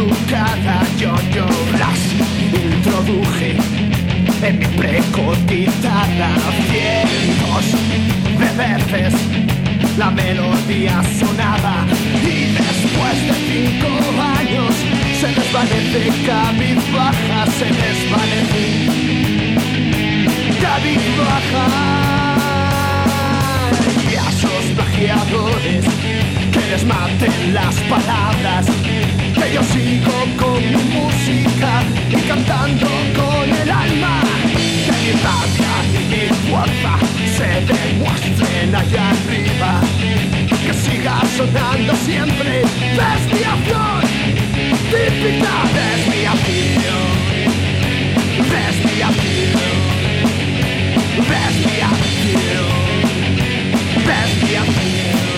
educada, yo las introduje en mi precotizada. Cientos de veces la melodía sonaba y después de 5 años se desvanece cabizbaja, se desvanece cabizbaja. Y a esos plagiadores que les maten las palabras, que yo sigo con mi música y cantando con el alma, que mi rabia y mi fuerza se demuestren allá arriba, que siga sonando siempre desviación, típica desviación, desviación, desviación, desviación.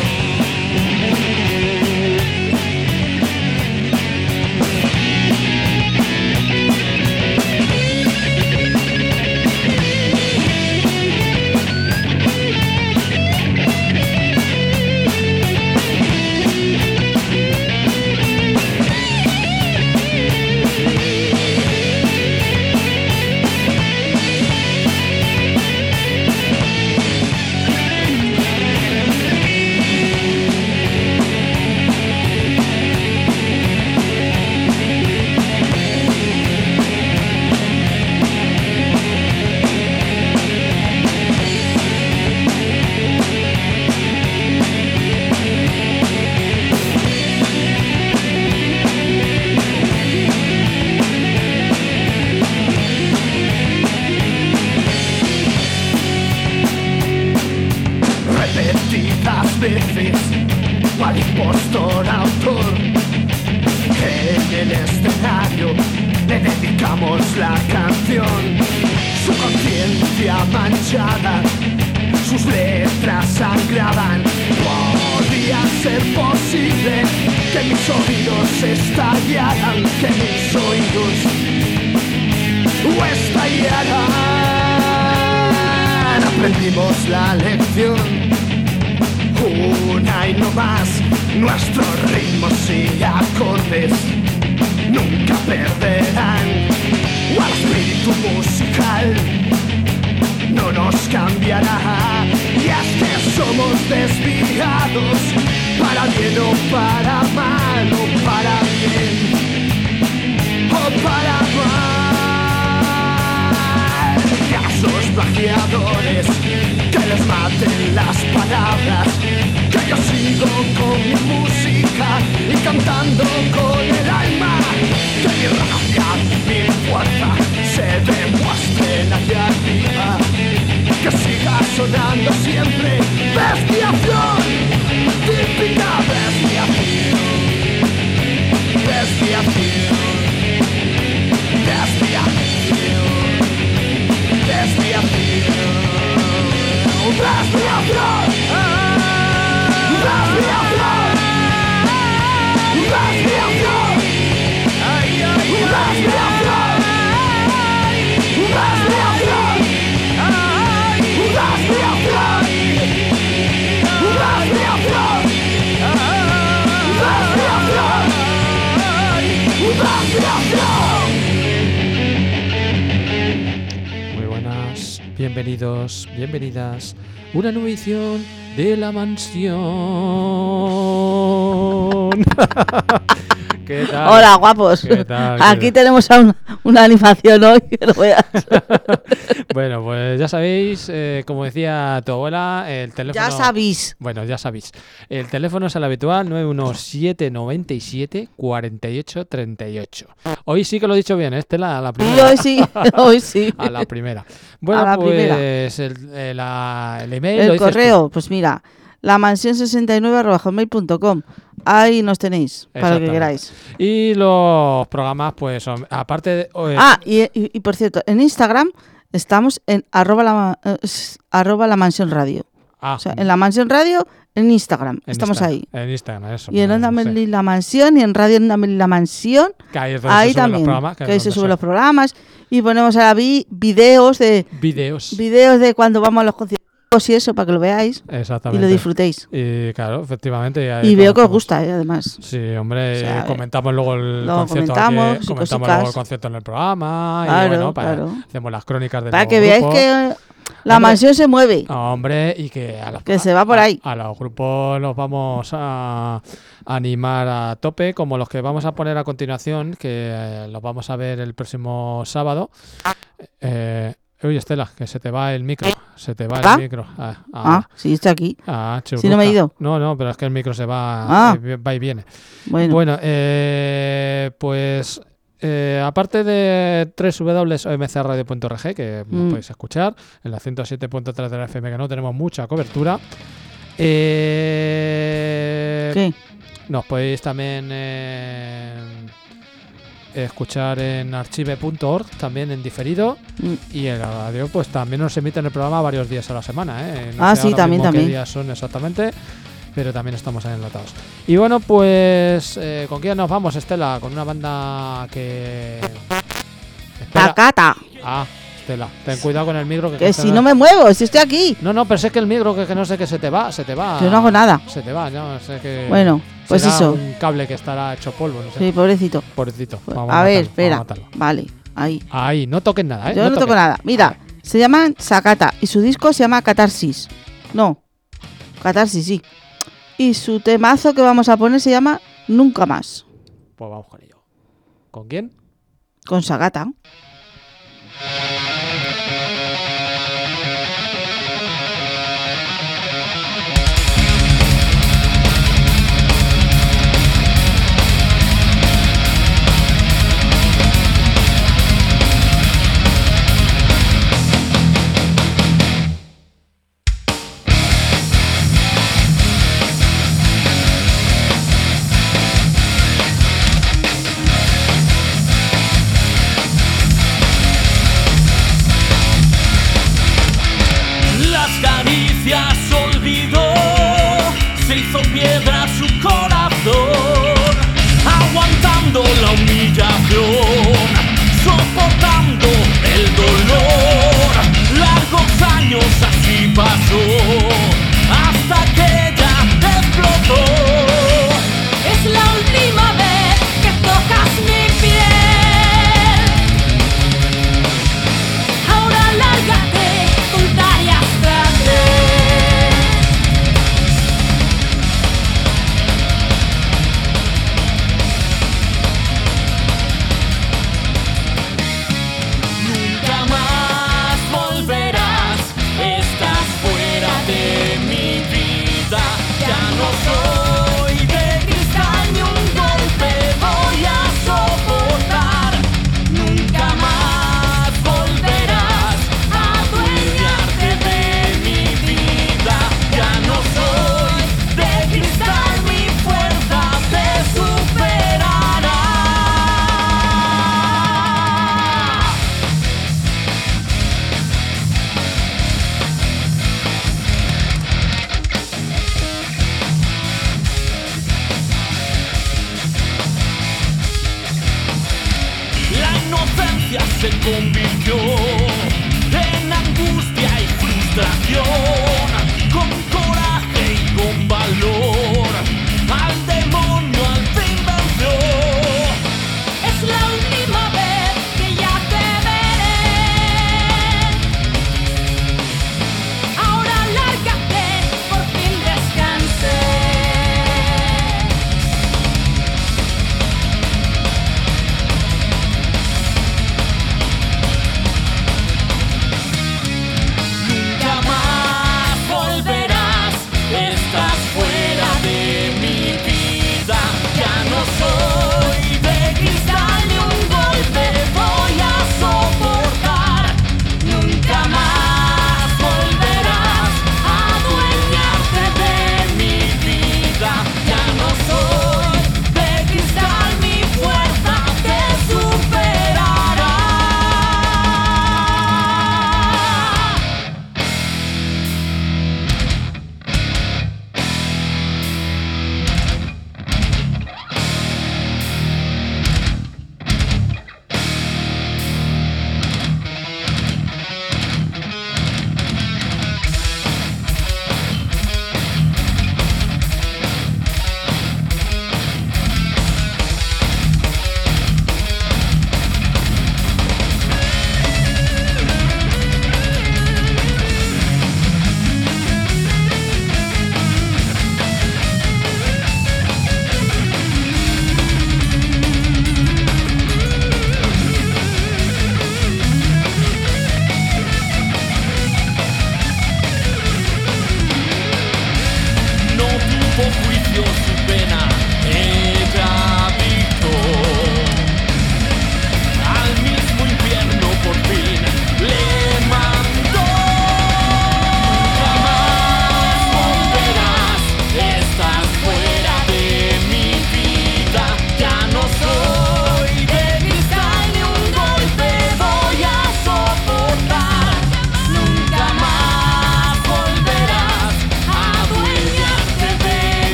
Veces al impostor autor que en el escenario le dedicamos la canción, su conciencia manchada, sus letras sangraban. Podía ser posible que mis oídos estallaran, que mis oídos estallaran. Aprendimos la lección, una y no más, nuestros ritmos y acordes nunca perderán. Al espíritu musical no nos cambiará. Y es que somos desviados, para bien o para mal, o para bien o para mal. Y a esos plagiadores que les maten las palabras, que yo sigo con mi música y cantando con el alma, que mi rabia y mi fuerza se demuestren allá arriba, que siga sonando siempre desviación, típica desviación, desviación, desviación, desviación. Muy buenas, bienvenidos, bienvenidas. Una nueva edición de La Mansión. ¿Qué tal? Hola, guapos. ¿Qué tal? Aquí tenemos a una animación hoy que lo veas. Bueno, pues ya sabéis, como decía tu abuela, el teléfono... Ya sabéis. Bueno, ya sabéis. El teléfono es el habitual, 917 97 48 38. Hoy sí que lo he dicho bien, Estela, a la primera. Y hoy sí. A la primera. Bueno, la pues primera. El email... El correo, pues mira, lamansión69@hotmail.com. Ahí nos tenéis, para lo que queráis. Y los programas, pues, son, aparte de... Y por cierto, en Instagram estamos en @la mansión radio. O sea, en la mansión radio, en Instagram. Estamos ahí. En Instagram, eso. Y en Onda Melí La Mansión y en Radio Onda Melí La Mansión. Que ahí también. Que ahí se suben los programas. Y ponemos a la videos de cuando vamos a los conciertos. y eso, para que lo veáis. Exactamente. Y lo disfrutéis. Y claro, efectivamente. Y veo que os gusta, además. Sí, hombre, o sea, comentamos luego el concierto. Comentamos luego el concierto en el programa. Claro, y bueno, hacemos las crónicas del para que grupo. Veáis que la mansión se mueve. Hombre, y que se va por ahí. A los grupos los vamos a animar a tope, como los que vamos a poner a continuación, que los vamos a ver el próximo sábado. Oye, Estela, que se te va el micro. Se te va el micro. Sí, está aquí. Churruca. Si no me he ido. No, pero es que el micro se va, va y viene. Bueno, pues aparte de www.omcradio.org, que podéis escuchar, en la 107.3 de la FM, que no tenemos mucha cobertura. ¿Qué? Nos podéis también escuchar en archive.org, también en diferido, y en la radio pues también nos emiten el programa varios días a la semana, no sé también qué días son exactamente, pero también estamos ahí enlatados. Y bueno, pues ¿con quién nos vamos, Estela? Con una banda que... Sakata. Estela, ten cuidado con el micro, que si no me muevo, si estoy aquí. No, pero es que el micro que no sé, que se te va. Yo no hago nada. Se te va, no sé que... Bueno, pues eso. Un cable que estará hecho polvo, no sé. Sí, pobrecito. Vamos a ver, espera. Vale, ahí, no toques nada, Yo no toco nada. Mira, se llaman Sakata y su disco se llama Catarsis. No, Catarsis, sí. Y su temazo que vamos a poner se llama Nunca Más. Pues vamos con ello. ¿Con quién? Con Sakata. La humillación, soportando el dolor, largos años así pasó, hasta que ya explotó. Es la última vez que tocas mi piel. Ahora lárgate, contar y hasta se convirtió en angustia y frustración, con coraje y con valor, al demonio al fin venció. Es la última vez que ya te veré. Ahora lárgate, por fin descansé. Nunca más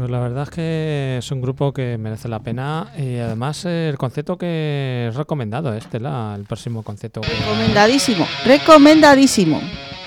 Pues la verdad es que es un grupo que merece la pena y además el concierto que es recomendado, Estela, el próximo concierto. Recomendadísimo.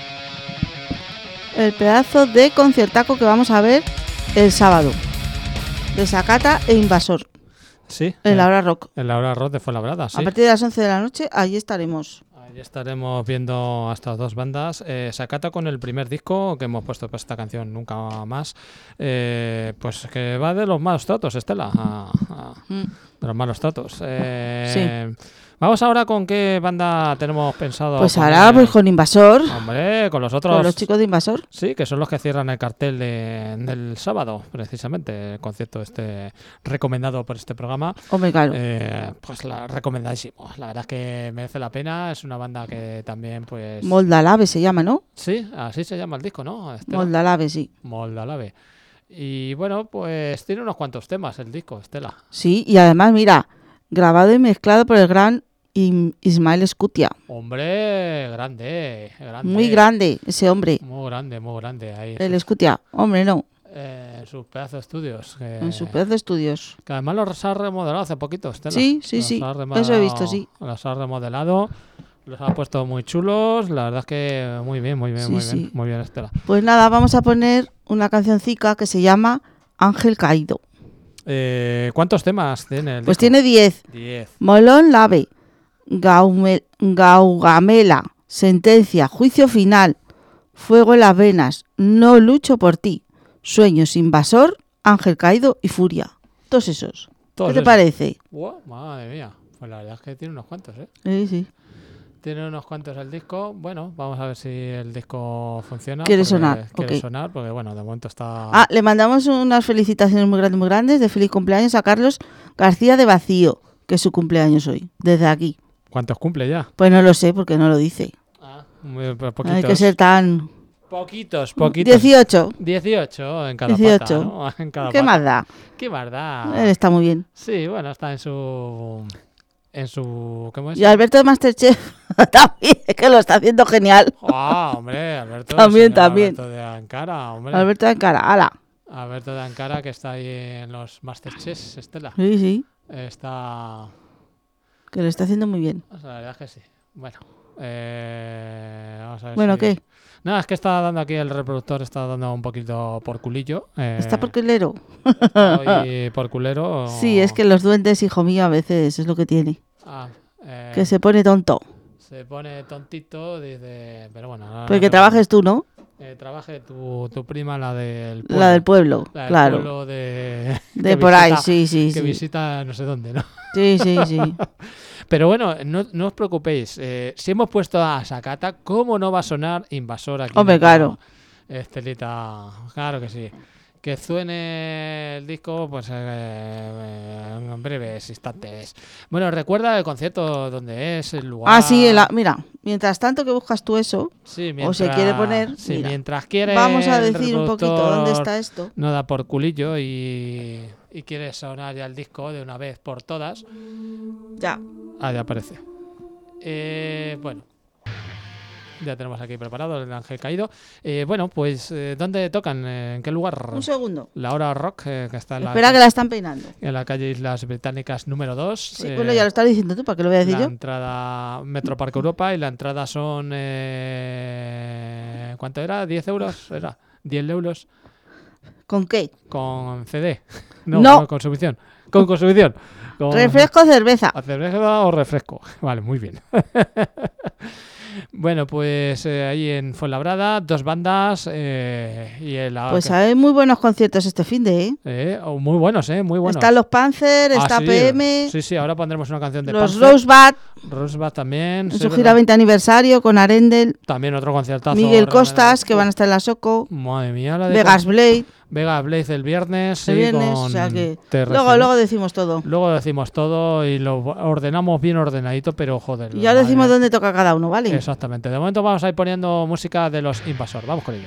El pedazo de conciertaco que vamos a ver el sábado. De Sakata e Invasor. Sí. En la hora rock. En la hora rock de Fuenlabrada, sí. A partir de las 11 de la noche, allí estaremos. Allí estaremos viendo a estas dos bandas. Sakata con el primer disco que hemos puesto para esta canción, Nunca Más. Pues que va de los malos tratos, Estela. De los malos tratos. Sí. Vamos ahora con qué banda tenemos pensado. Pues ahora pues con Invasor. Hombre, con los otros. Con los chicos de Invasor. Sí, que son los que cierran el cartel del sábado, precisamente. El concierto recomendado por este programa. Hombre, claro. Pues recomendadísimo. La verdad es que merece la pena. Es una banda que también, pues. Moldalave se llama, ¿no? Sí, así se llama el disco, ¿no? Moldalave, sí. Moldalave. Y bueno, pues tiene unos cuantos temas el disco, Estela. Sí, y además, mira, grabado y mezclado por el gran Ismael Scutia. Hombre, grande. Muy grande ese hombre. Muy grande. Ahí el Scutia, hombre, no. En sus pedazos de estudios. En sus pedazos de estudios. Que además los ha remodelado hace poquito, Estela. Sí. Eso he visto, sí. Los ha remodelado, los ha puesto muy chulos. La verdad es que muy bien, Estela. Pues nada, vamos a poner una cancioncica que se llama Ángel Caído. ¿Cuántos temas tiene el disco? Pues tiene 10. Molón Lave, Gaugamela, Sentencia, Juicio Final, Fuego en las venas, No lucho por ti, Sueños, Invasor, Ángel Caído y Furia. Todos esos. ¿Qué te parece? Madre mía, pues la verdad es que tiene unos cuantos, Sí. Tiene unos cuantos el disco. Bueno, vamos a ver si el disco funciona. Quiere sonar, porque bueno, de momento está... le mandamos unas felicitaciones muy grandes de feliz cumpleaños a Carlos García de Vacío, que es su cumpleaños hoy, desde aquí. ¿Cuántos cumple ya? Pues no lo sé, porque no lo dice. Poquitos. Hay que ser tan... Poquitos. 18 en cada 18. Pata, ¿no? En cada ¿Qué pata. más da? ¿Qué más da? Está muy bien. Sí, bueno, está en su ¿cómo es? Y Alberto de Masterchef también, que lo está haciendo genial. Hombre, Alberto. también. Alberto de Ankara, hombre. Alberto de Ankara, ala. Alberto de Ankara, que está ahí en los Masterchefs, Estela. Sí. Está... Que lo está haciendo muy bien. La verdad es que sí. Bueno, vamos a ver. Bueno, ¿qué? No, es que está dando aquí el reproductor, está dando un poquito por culillo. ¿Está por culero? Por culero. Sí, es que los duendes, hijo mío, a veces es lo que tiene. Que se pone tonto. Se pone tontito, dice... Pero bueno... Pues que trabajes tú, ¿no? Trabaje tu prima, la del pueblo. La del pueblo, la del claro. Pueblo de por ahí, sí. Que visita no sé dónde, ¿no? Sí. Pero bueno, no os preocupéis. Si hemos puesto a Sakata, ¿cómo no va a sonar Invasor aquí? Hombre, claro. Estelita, claro que sí. Que suene el disco pues en breves instantes. Bueno, recuerda el concierto donde es, el lugar. Sí, mira, mientras tanto que buscas tú eso, o se quiere poner, mira, mientras quieres, vamos a decir un poquito dónde está esto. No da por culillo y quieres sonar ya el disco de una vez por todas. Ya aparece. Bueno. Ya tenemos aquí preparado el Ángel Caído. Bueno, pues ¿dónde tocan? ¿En qué lugar? Un segundo. La Hora Rock, que está en Espera que la están peinando. En la calle Islas Británicas número 2. Sí, bueno, ya lo estás diciendo tú, ¿para qué lo voy a decir yo? La entrada Metropark Europa y la entrada son... ¿cuánto era? ¿10 euros? ¿Era? ¿10 euros? ¿Con qué? Con CD. No. Con consumición. Con consumición. ¿Refresco o cerveza? ¿A cerveza o refresco? Vale, muy bien. Bueno, pues ahí en Fuenlabrada, 2 bandas pues hay muy buenos conciertos este fin de, muy buenos, muy buenos. Están los Panzer, está sí. PM. Sí, ahora pondremos una canción de los Panzer. Rosebud también. En su gira 20 aniversario con Arendel. También otro conciertazo. Miguel Costas, que van a estar en la Soco. Madre mía, la de Vegas Blade. Vega Blaze el viernes. O sea que luego decimos todo. Luego decimos todo y lo ordenamos bien ordenadito, pero joder. Y ya decimos dónde toca cada uno, ¿vale? Exactamente. De momento vamos a ir poniendo música de los Invasor. Vamos con ello.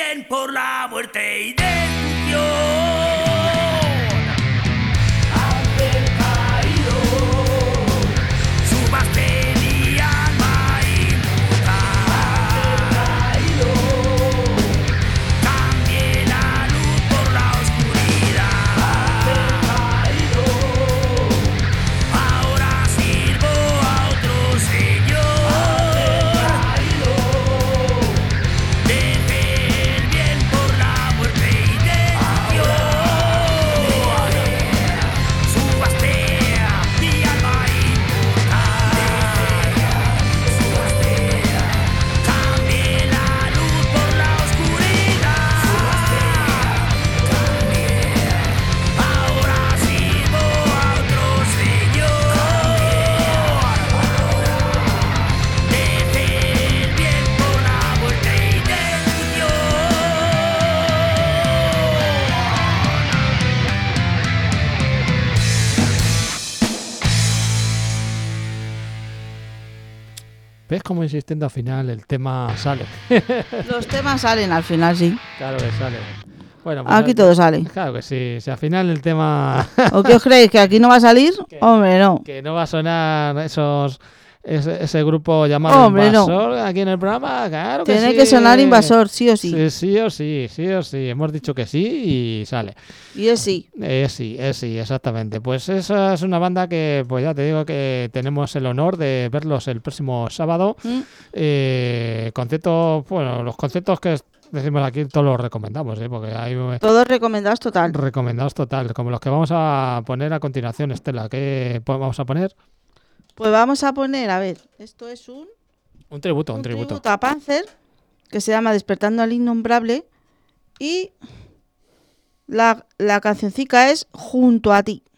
bien por la muerte y destrucción. ¿Ves cómo insistiendo al final el tema sale? Los temas salen al final, sí. Claro que sale. Bueno, pues aquí todo sale. Claro que sí. Si al final el tema... ¿O qué os creéis? ¿Que aquí no va a salir? Hombre, no. Que no va a sonar ese grupo llamado Invasor aquí en el programa. Claro que tiene sí. que sonar Invasor, sí o sí. Sí o sí. Hemos dicho que sí y sale. Y es sí. Sí, exactamente. Pues esa es una banda que, pues ya te digo que tenemos el honor de verlos el próximo sábado. Conciertos, bueno, los conciertos que decimos aquí todos los recomendamos, porque hay... Todos recomendados total. Recomendados total, como los que vamos a poner a continuación, Estela. ¿Qué vamos a poner? Pues vamos a poner, a ver, esto es un tributo. Un tributo a Panzer, que se llama Despertando al Innombrable, y la cancioncica es Junto a ti.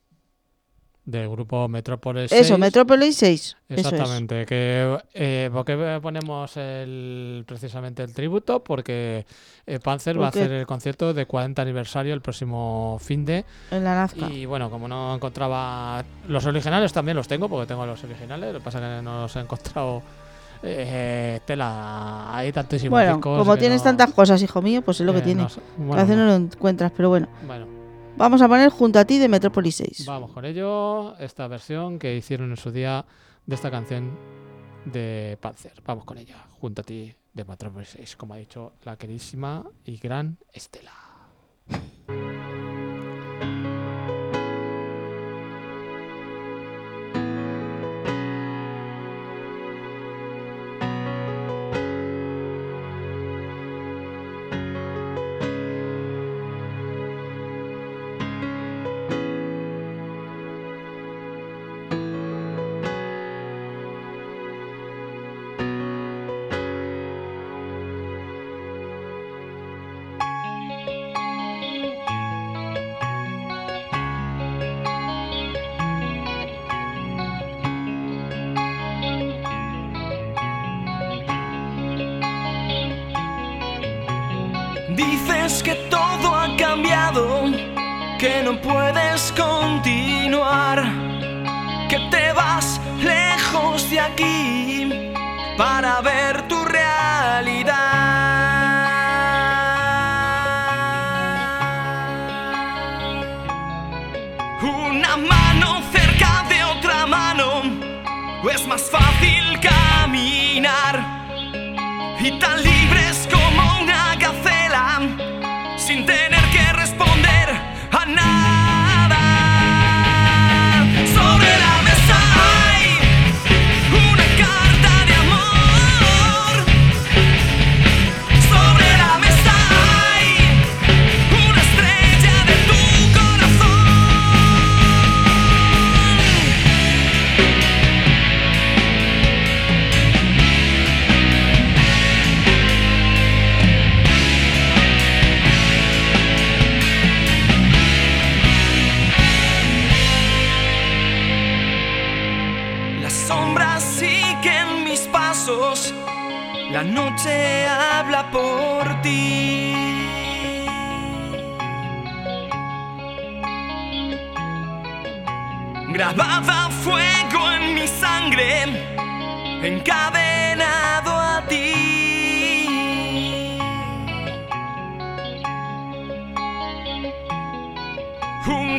Del grupo Metrópolis 6. Eso, Metrópolis 6. Exactamente. ¿Por qué ponemos precisamente el tributo? Porque Panzer va a hacer el concierto de 40 aniversario el próximo fin de... En la Nazca. Y bueno, como no encontraba... Los originales también los tengo, porque tengo los originales. Lo que pasa es que no los he encontrado... hay tantísimos discos. Como tienes tantas cosas, hijo mío, pues es lo que tienes. A veces no lo encuentras, pero bueno. Vamos a poner Junto a ti de Metrópolis 6. Vamos con ello, esta versión que hicieron en su día de esta canción de Panzer. Vamos con ella, Junto a ti de Metrópolis 6, como ha dicho la queridísima y gran Estela. Dices que todo ha cambiado, que no puedes continuar, que te vas lejos de aquí para ver tu realidad. Una mano cerca de otra mano, es más fácil caminar y tan libres como una gacela, sin tener que responder a nada. Sobre la mesa hay una carta de amor. Sobre la mesa hay una estrella de tu corazón. Sombras siguen mis pasos, la noche habla por ti. Grabada a fuego en mi sangre, encadenado a ti.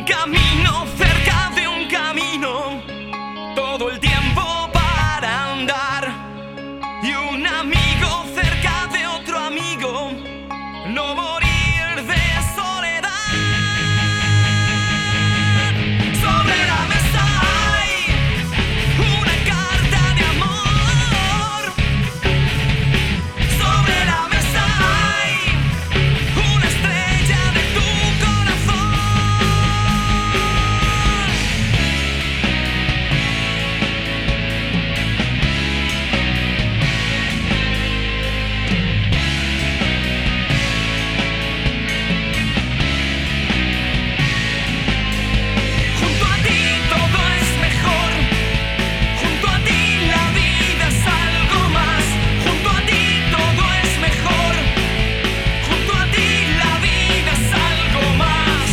un camino cerca de un camino, todo el tiempo para andar, y un amigo cerca de otro amigo, no morir de soledad. Sobre la mesa hay una carta de amor, sobre la mesa hay una estrella de tu corazón. Junto a ti todo es mejor, junto a ti la vida es algo más, junto a ti todo es mejor, junto a ti la vida es algo más.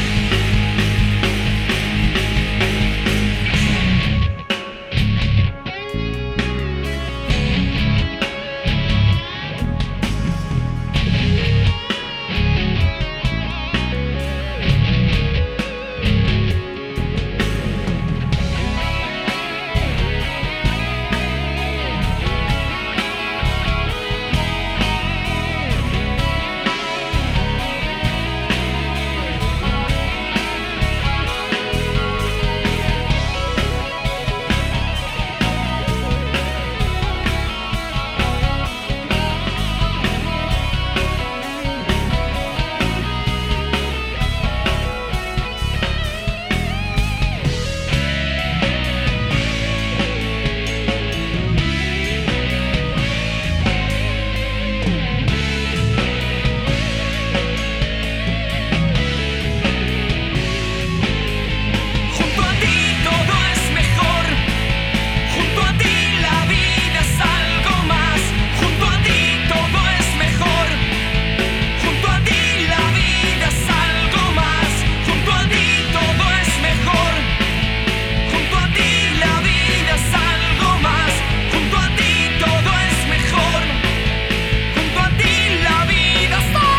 Junto a ti todo es mejor, junto a ti la vida es algo más, junto a ti todo es mejor, junto a ti la vida es algo más, junto a ti todo es mejor, junto a ti la vida es algo más, junto a ti todo es mejor, junto a ti la vida es algo más.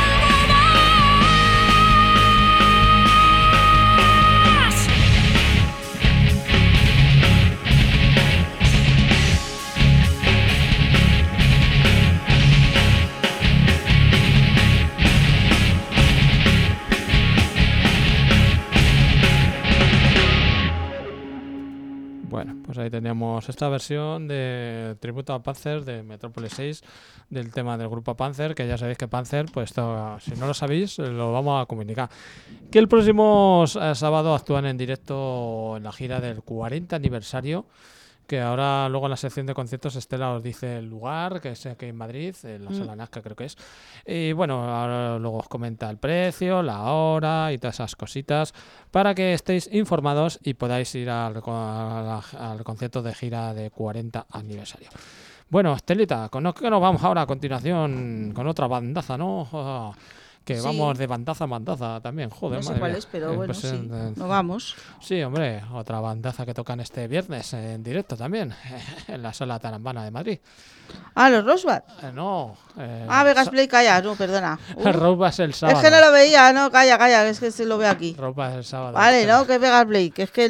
Bueno, pues ahí teníamos esta versión de Tributo a Panzer de Metrópolis 6 del tema del grupo Panzer, que ya sabéis que Panzer, pues esto, si no lo sabéis, lo vamos a comunicar. Que el próximo sábado actúan en directo en la gira del 40 aniversario, que ahora luego en la sección de conciertos Estela os dice el lugar, que es aquí en Madrid, en la Sala Nazca creo que es. Y bueno, ahora luego os comenta el precio, la hora y todas esas cositas para que estéis informados y podáis ir al concierto de gira de 40 aniversario. Bueno, Estelita, ¿con qué nos vamos ahora a continuación con otra bandaza, no? Que Sí. Vamos de bandaza a bandaza también, joder. No sé madre cuál mía. es, pero bueno, Pues, sí. No vamos. Sí, hombre, otra bandaza que tocan este viernes en directo también, en la Sala Tarambana de Madrid. Ah, los Rosebud. No. Vegas Play, calla, no, perdona. Rosebud es el sábado. Es que no lo veía, no, calla, es que se lo veo aquí. Rosebud es el sábado. Vale, no, que es Vegas Play, que es que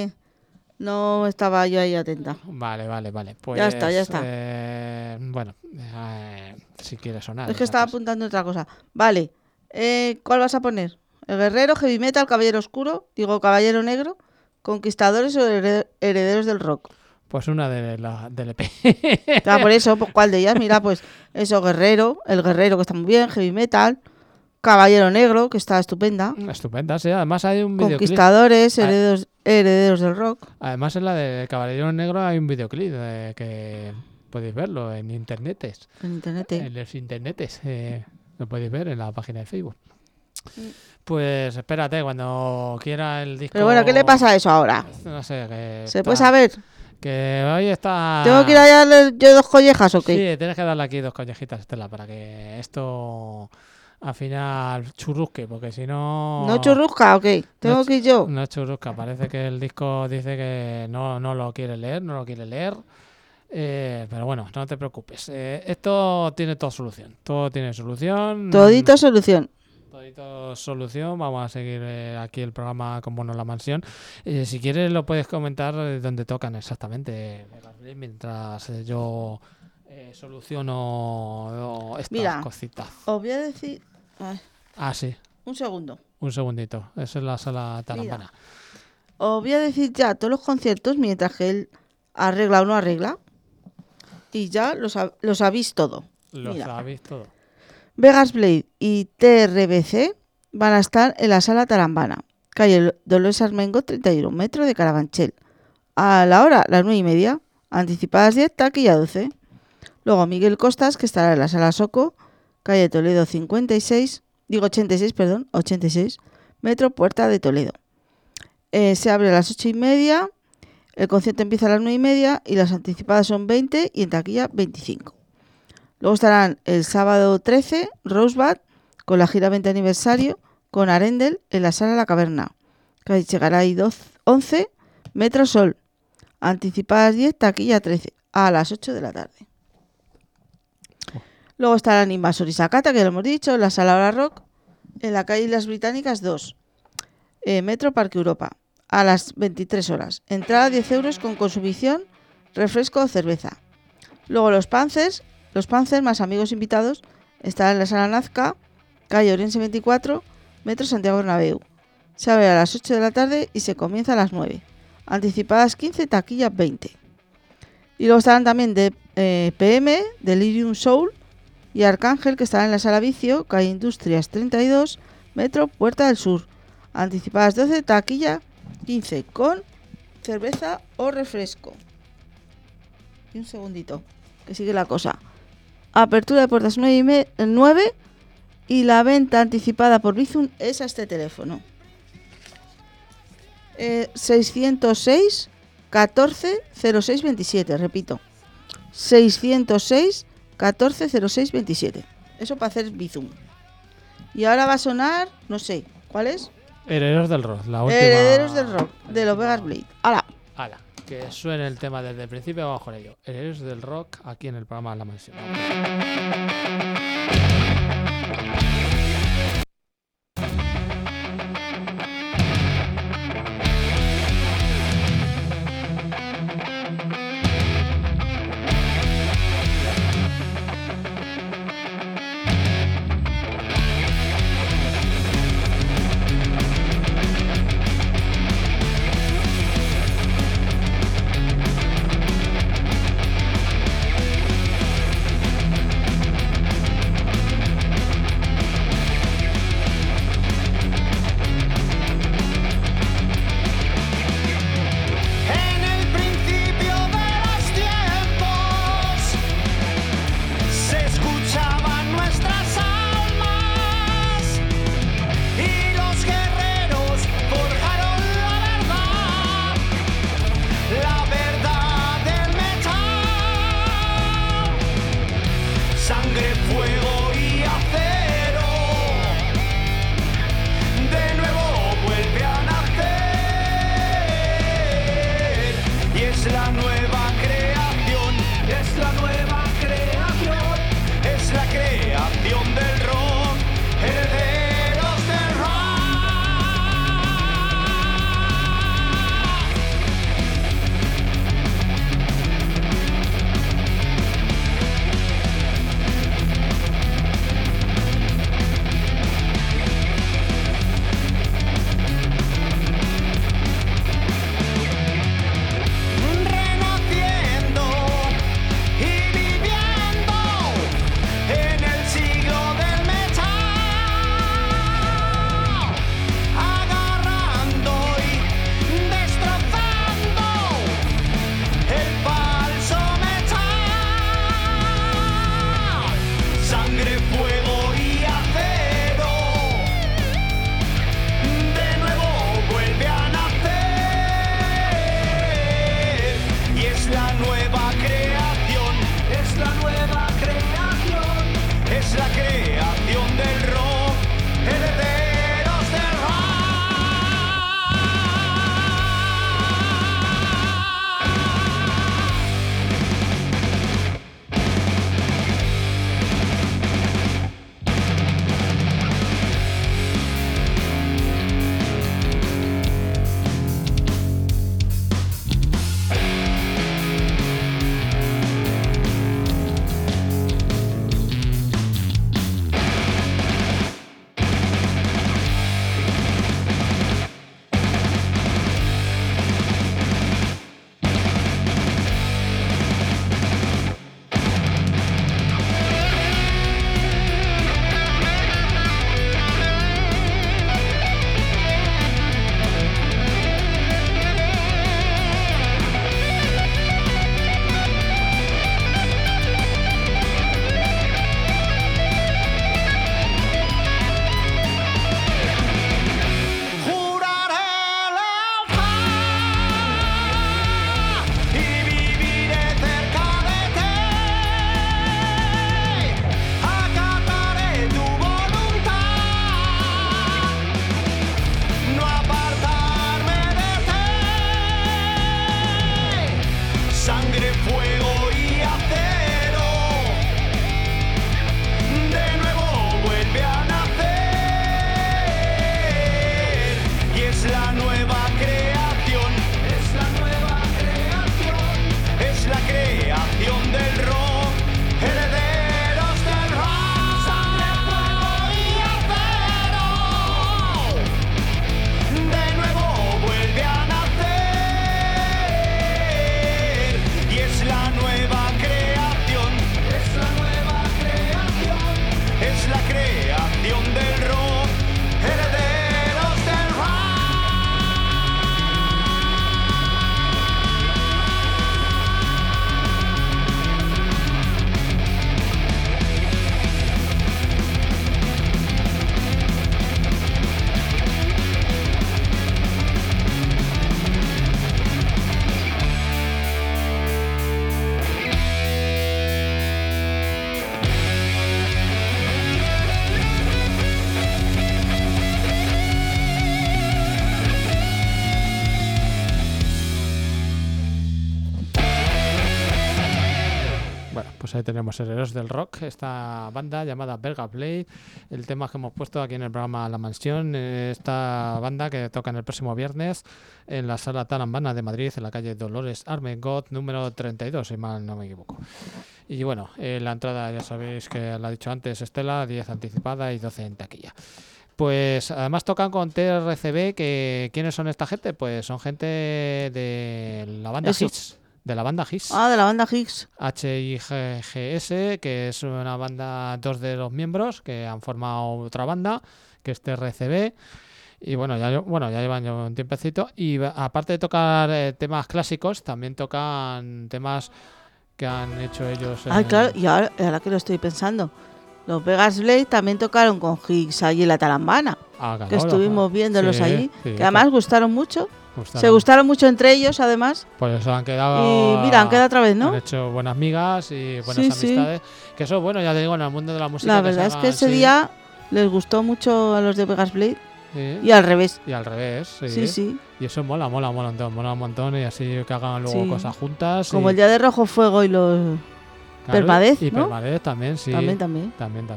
no estaba yo ahí atenta. Vale. Pues, Ya está. Bueno, si quieres sonar. Es que estaba apuntando otra cosa. Vale, ¿cuál vas a poner? ¿El guerrero, heavy metal, caballero oscuro, caballero negro, conquistadores o herederos del rock? Pues una del EP. Por eso, pues, ¿cuál de ellas? Mira, pues eso, guerrero, el guerrero que está muy bien, heavy metal, caballero negro, que está estupenda. Estupenda, sí. Además hay un videoclip. Conquistadores, herederos del rock. Además en la de Caballero Negro hay un videoclip que podéis verlo en internetes. En los internetes. Lo podéis ver en la página de Facebook. Pues espérate, cuando quiera el disco... Pero bueno, ¿qué le pasa a eso ahora? No sé, que... ¿Se puede saber? Que hoy está... ¿Tengo que ir a darle yo 2 collejas o qué? Sí, tienes que darle aquí 2 collejitas, Estela, para que esto al final churrusque, porque si no... ¿No churrusca o qué? ¿Tengo que ir yo? No churrusca, parece que el disco dice que no lo quiere leer, pero bueno, no te preocupes. Esto tiene toda solución. Todo tiene solución. Todito solución. Saludito solución. Vamos a seguir aquí el programa con Bono la Mansión. Si quieres lo puedes comentar dónde tocan exactamente, mientras yo soluciono estas cositas. Os voy a decir... Sí. Un segundo. Un segundito. Esa es la sala Tarambana. Os voy a decir ya todos los conciertos mientras que él arregla o no arregla. Y ya los sabéis todo. Sabéis todo. Vegas Blade y TRBC van a estar en la sala Tarambana, calle Dolores Armengo 31, metro de Carabanchel. A la hora, las 9:30, anticipadas 10, taquilla 12. Luego Miguel Costas, que estará en la sala Soco, calle Toledo 86, metro Puerta de Toledo. Se abre a las 8:30, el concierto empieza a las 9:30 y las anticipadas son 20 y en taquilla 25. Luego estarán el sábado 13, Rosebud, con la gira 20 aniversario, con Arendel en la sala La Caverna, calle Chegaray 11, metro Sol. Anticipadas 10, taquilla 13, a las 8 de la tarde. Luego estarán Invasor y Sakata, que lo hemos dicho, en la sala Hora Rock, en la calle Las Británicas 2, metro Parque Europa, a las 23 horas. Entrada 10 euros con consumición, refresco o cerveza. Luego los Panzers más amigos invitados estarán en la sala Nazca, calle Orense 24, metro Santiago Bernabéu. Se abre a las 8 de la tarde y se comienza a las 9. Anticipadas 15, taquilla 20. Y luego estarán también de PM, Delirium Soul y Arcángel, que estarán en la sala Vicio, calle Industrias 32, metro Puerta del Sur. Anticipadas 12, taquilla 15, con cerveza o refresco. Y un segundito, que sigue la cosa. Apertura de puertas 9 y la venta anticipada por Bizum es a este teléfono. 606 14 06 27, repito. 606 14 06 27. Eso para hacer Bizum. Y ahora va a sonar, no sé, ¿cuál es? Herederos del Rock, la última. Herederos del Rock, de los Vegas Blade. ¡Hala! Que suene el tema desde el principio, vamos con ello. Herederos del Rock, aquí en el programa La Mansión. rebelión del rock, herederos del rock. Pues ahí tenemos Herederos del Rock, esta banda llamada Belga Blade. El tema que hemos puesto aquí en el programa La Mansión, esta banda que toca el próximo viernes en la sala Talambana de Madrid, en la calle Dolores Armengot, número 32, si mal no me equivoco. Y bueno, la entrada ya sabéis que la he dicho antes, Estela, 10 anticipada y 12 en taquilla. Pues además tocan con TRCB, que ¿quiénes son esta gente? Pues son gente de la banda Hits. De la banda Higgs. Ah, de la banda Higgs. HIGGS, que es una banda, dos de los miembros que han formado otra banda, que es TRCB. Y bueno, ya llevan un tiempecito. Y aparte de tocar temas clásicos, también tocan temas que han hecho ellos. Claro, y ahora que lo estoy pensando, los Vegas Blade también tocaron con Higgs allí en la Talambana. Claro, que estuvimos viéndolos allí. Sí, que además gustaron mucho. Se gustaron mucho entre ellos, además. Pues eso han quedado. Y mira, han quedado otra vez, ¿no? Han hecho buenas migas y buenas amistades. Que eso, bueno, ya te digo, en el mundo de la música. La verdad es que ese día les gustó mucho a los de Vegas Blade. Sí. Y al revés. Sí. Y eso mola un montón. Y así que hagan luego cosas juntas. Como el día de Rojo Fuego y los. Claro, Permadez. Y ¿no? Permadez también, sí. También.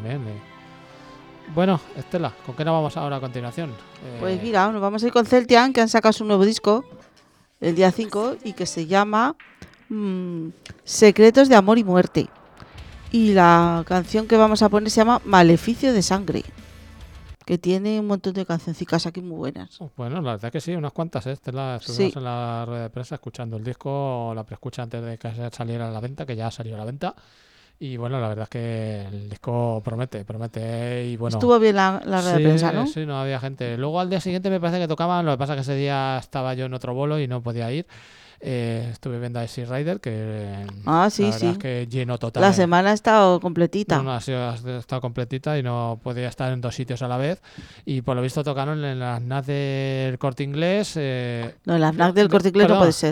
Bueno, Estela, ¿con qué nos vamos ahora a continuación? Pues mira, nos vamos a ir con Celtian, que han sacado su nuevo disco el día 5 y que se llama Secretos de Amor y Muerte. Y la canción que vamos a poner se llama Maleficio de Sangre, que tiene un montón de cancioncicas aquí muy buenas. Bueno, la verdad que sí, unas cuantas, Estela. Estuvimos en la rueda de prensa escuchando el disco, la preescucha antes de que saliera a la venta, que ya salió a la venta. Y bueno, la verdad es que el disco promete. Y bueno, estuvo bien la rueda de prensa, ¿no? Sí, no había gente. Luego al día siguiente me parece que tocaban, lo que pasa que ese día estaba yo en otro bolo y no podía ir. Estuve viendo a Easy Rider, que la verdad es que lleno total. La semana ha estado completita. Ha estado completita y no podía estar en dos sitios a la vez. Y por lo visto tocaron en la FNAC del Corte Inglés. No, en la FNAC del Corte Inglés no puede ser.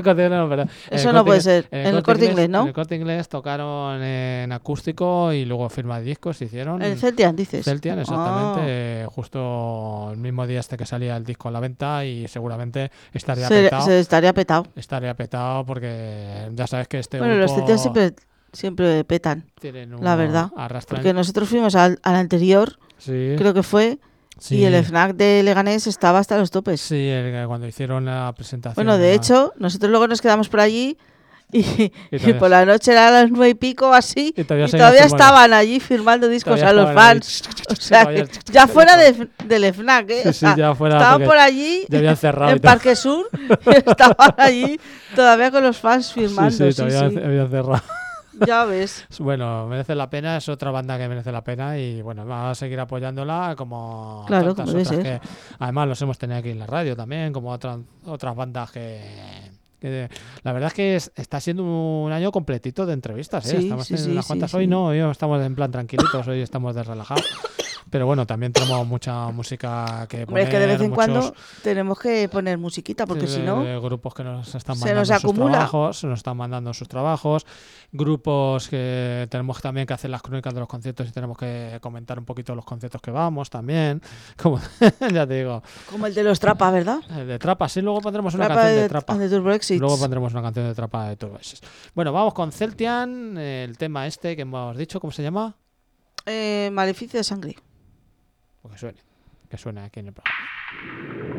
Eso no puede ser. En el Corte Inglés, ¿no? En el Corte Inglés tocaron en acústico y luego firma de discos hicieron. ¿En Celtian, dices? Celtian, exactamente. Justo el mismo día que salía el disco a la venta y seguramente estaría petado. Se estaría petado. Estaría petado porque ya sabes que este grupo... los Celtian siempre petan, la verdad. Porque nosotros fuimos al anterior, creo que fue, y el FNAC de Leganés estaba hasta los topes. Sí, cuando hicieron la presentación. Bueno, de hecho, nosotros luego nos quedamos por allí y por la noche era a las 9:00 así, y todavía estaban allí firmando discos a los fans. O sea, ya fuera del FNAC, ¿eh? Sí, ya fuera. Estaban por allí, ya habían cerrado en Parque Sur, estaban allí todavía con los fans firmando. Sí, todavía habían cerrado. Ya ves. Bueno, merece la pena, es otra banda que merece la pena y bueno, vamos a seguir apoyándola como tantas otras que además los hemos tenido aquí en la radio también, como otras bandas que la verdad es que está siendo un año completito de entrevistas, ¿eh? Estamos teniendo unas cuantas hoy, no, hoy estamos en plan tranquilitos, hoy estamos de relajados. Pero bueno, también tenemos mucha música que poner. Hombre, que de vez en cuando tenemos que poner musiquita, porque si no... Grupos que nos están mandando sus trabajos, nos están mandando sus trabajos. Grupos que tenemos también que hacer las crónicas de los conciertos y tenemos que comentar un poquito los conciertos que vamos también. Como ya te digo. Como el de los Trapa, ¿verdad? El de Trapa, sí, luego pondremos una canción de Trapa. De Turbo Exits. Luego pondremos una canción de Trapa de Turbo Exits. Bueno, vamos con Celtian, el tema este que hemos dicho, ¿cómo se llama? Maleficio de Sangre. Pues que suene aquí en el programa.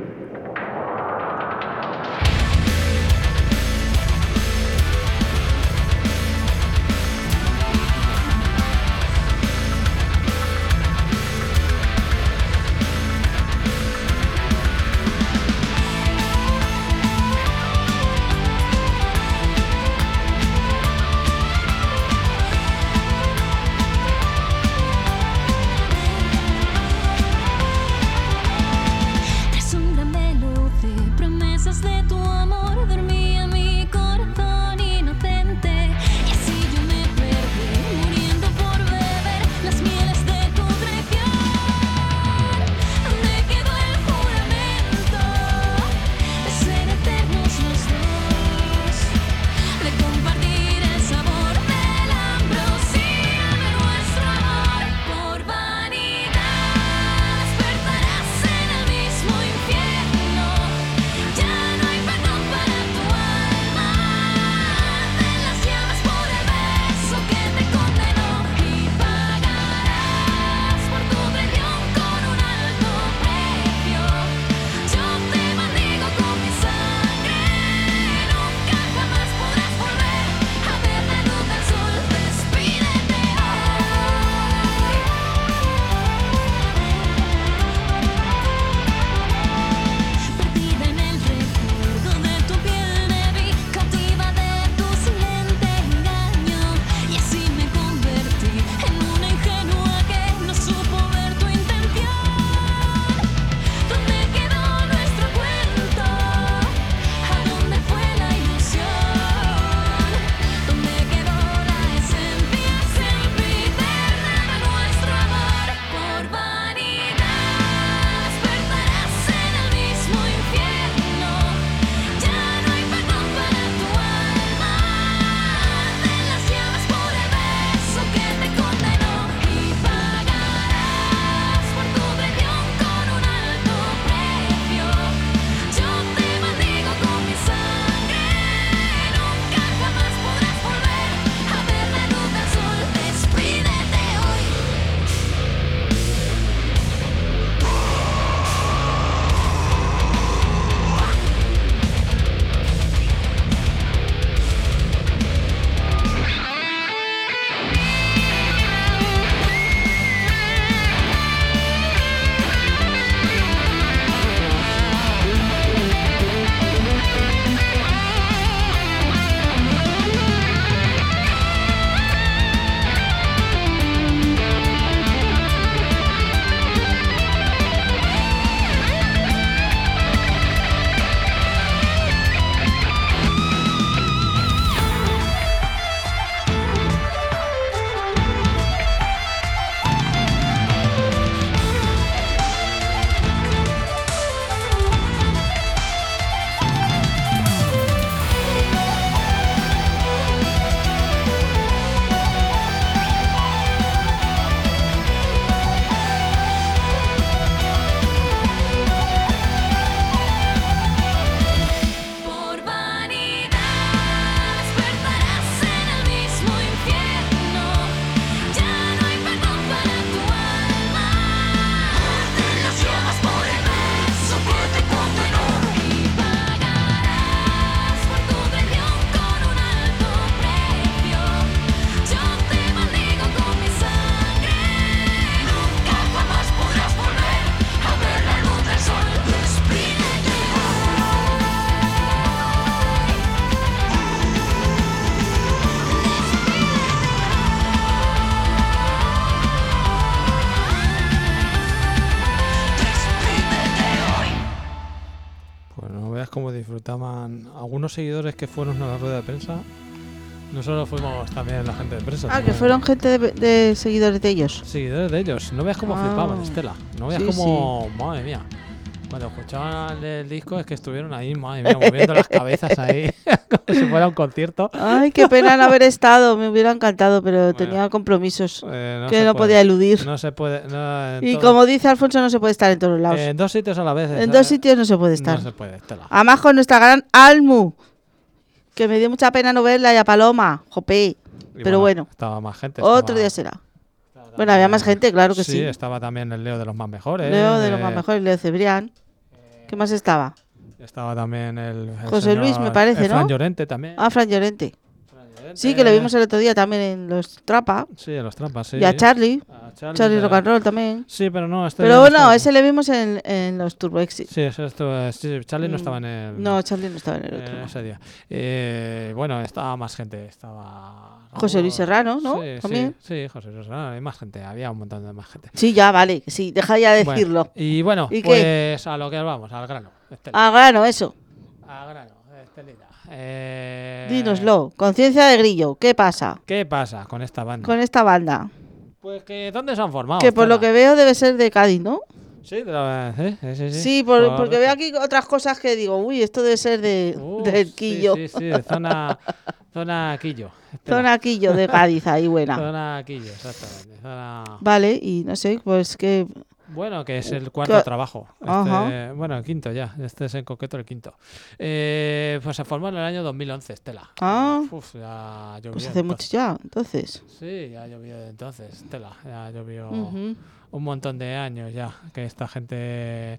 cómo disfrutaban algunos seguidores que fueron a la rueda de prensa. Nosotros fuimos también la gente de prensa. Ah, que fueron gente de seguidores de ellos. Seguidores de ellos. No veas cómo flipaban, Estela. No veas cómo... Madre mía. Cuando escuchaban el disco es que estuvieron ahí, madre mía, moviendo las cabezas ahí, como si fuera un concierto. Ay, qué pena no haber estado, me hubiera encantado, pero tenía compromisos que no podía eludir. No se puede. Y como dice Alfonso, no se puede estar en todos lados. En 2 sitios a la vez. En 2 sitios no se puede estar. No se puede, Estela. Además con nuestra gran Almu, que me dio mucha pena no verla, y a Paloma, jope. Pero bueno, estaba más gente. Otro día será. Bueno, había más gente, claro que sí. Sí, estaba también el Leo de los más mejores. Leo de los más mejores, Leo Cebrián. ¿Qué más estaba? Estaba también el José señor, Luis, me parece, ¿no? Fran Llorente también. Ah, Fran Llorente. Sí, que lo vimos el otro día también en los Trapa. Sí, en los Trampas, sí. Y a Charlie. Charlie Rock and Roll también. Sí, pero no. Pero bueno, ese le vimos en los Turbo Exit. Sí, Charlie no estaba en el... No, Charlie no estaba en el otro. Ese día. Bueno, estaba más gente. Estaba... José Luis Serrano, ¿no? Sí, también. Sí, José Luis Serrano. Hay más gente. Había un montón de más gente. Sí, ya, vale. Sí, deja ya de decirlo. Y bueno, ¿Y pues qué? a lo que vamos, al grano. Al grano, eso. Al grano, Estelita. Dínoslo. Conciencia de Grillo, ¿qué pasa? ¿Qué pasa con esta banda? Con esta banda. Pues que ¿dónde se han formado? Que por lo que veo debe ser de Cádiz, ¿no? Sí, sí. Sí, porque veo aquí otras cosas que digo, uy, esto debe ser del Quillo. Sí, zona Quillo. Zona Quillo de Cádiz, ahí buena. Zona Quillo, exactamente. Vale, y no sé, pues que... Bueno, que es el cuarto trabajo. Bueno, el quinto ya. Este es en concreto el quinto. Pues se formó en el año 2011, Estela. Uf, ya llovió. Pues hace mucho ya, entonces. Sí, ya llovió de entonces, Estela. Ya llovió un montón de años ya. Que esta gente...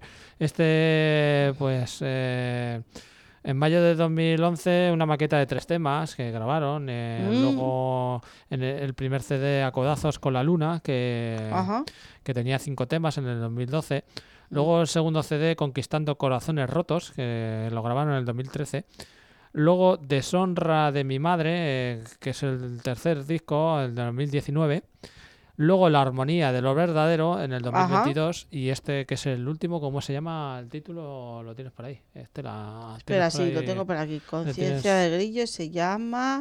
en mayo de 2011 una maqueta de 3 temas que grabaron. Luego en el primer CD A Codazos con la Luna, que tenía 5 temas en el 2012. Luego el segundo CD Conquistando Corazones Rotos, que lo grabaron en el 2013. Luego Deshonra de mi madre, que es el tercer disco, el de 2019. Luego La Armonía de lo Verdadero en el 2022. Y este, que es el último, ¿cómo se llama el título? Lo tienes por ahí. Espera, sí, lo tengo por aquí. Conciencia de Grillo se llama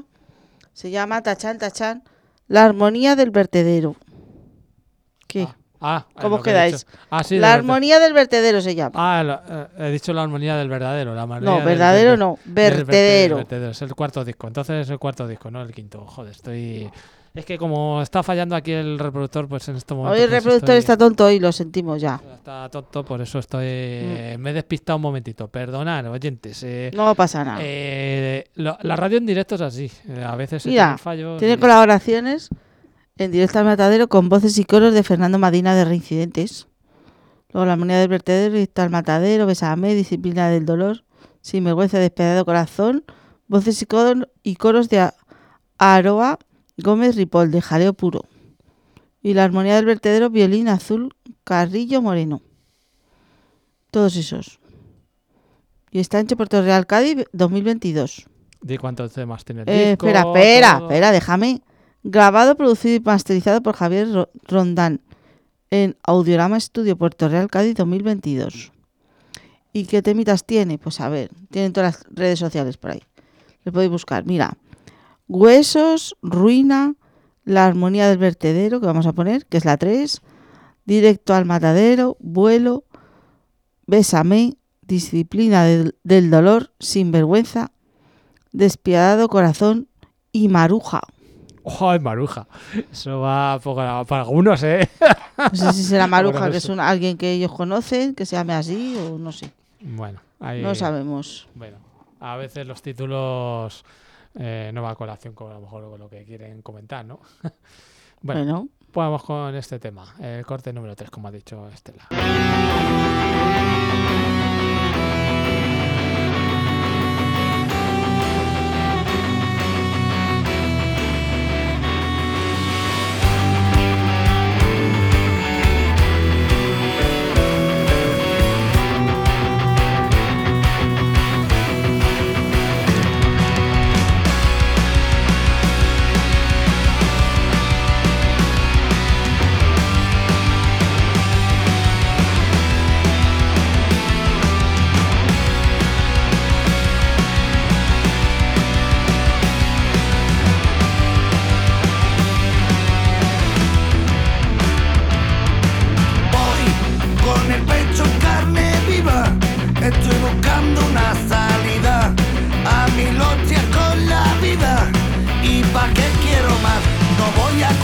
Tachán, La Armonía del Vertedero. ¿Qué? ¿Cómo quedáis? Sí, La Armonía del Vertedero se llama. He dicho La Armonía del Verdadero. Vertedero. Vertedero. Es el cuarto disco. Entonces es el cuarto disco, no el quinto. Joder, es que como está fallando aquí el reproductor, pues en este momento... Hoy el reproductor está tonto y lo sentimos ya. Está tonto, por eso me he despistado un momentito. Perdonad, oyentes. No pasa nada. La radio en directo es así. A veces tiene fallos. Tiene colaboraciones en directo al Matadero con voces y coros de Fernando Madina de Reincidentes. Luego La Armonía del Vertedero, Directo al Matadero, Bésame, Disciplina del Dolor, Sinvergüenza, Despiadado Corazón, voces y coros de Aroa Gómez Ripoll, de Jaleo Puro. Y La Armonía del Vertedero, Violín Azul Carrillo Moreno. Todos esos. Y está en Puerto Real, Cádiz, 2022. ¿De cuántos temas tiene el disco? Espera, déjame. Grabado, producido y masterizado por Javier Rondán en Audiorama Estudio, Puerto Real, Cádiz, 2022. ¿Y qué temitas tiene? Pues a ver, tienen todas las redes sociales por ahí. Les podéis buscar. Mira, Huesos, Ruina, La Armonía del Vertedero, que vamos a poner, que es la 3, Directo al Matadero, Vuelo, Bésame, Disciplina del Dolor, Sinvergüenza, Despiadado Corazón y Maruja. ¡Oh, Maruja! Eso va para algunos, ¿eh? No sé si será Maruja, que es alguien que ellos conocen, que se llame así o no sé. Bueno, ahí... No sabemos. Bueno, a veces los títulos no va a colación con, a lo mejor con lo que quieren comentar, ¿no? Bueno, pues vamos con este tema. El corte número 3, como ha dicho Estela.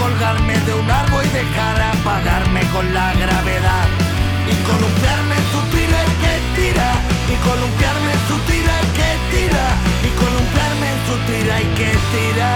colgarme de un árbol y dejar apagarme con la gravedad. Y columpiarme en su tira el que tira, y columpiarme en su tira el que tira, y columpiarme en su tira el que tira.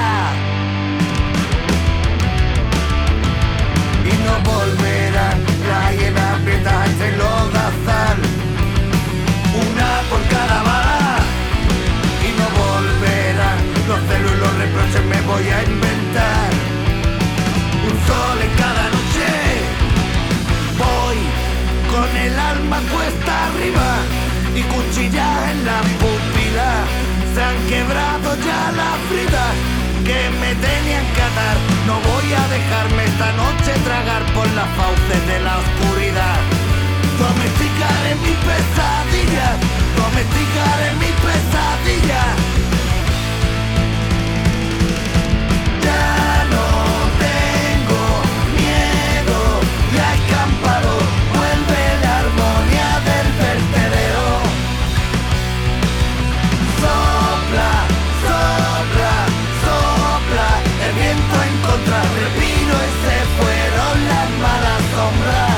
Y no volverán la hiena aprieta entre los lodazal, una por cada bala. Y no volverán los celos y los reproches, me voy a inventar un sol en cada noche. Voy con el alma cuesta arriba y cuchillas en la pupila. Se han quebrado ya las bridas que me tenían que atar. No voy a dejarme esta noche tragar por las fauces de la oscuridad. Domesticaré mis pesadillas, domesticaré mis pesadillas. Ya no tengo miedo y al cámparo vuelve la armonía del vertedero. Sopla, sopla, sopla, el viento en contra, respiro y se fueron las malas sombras.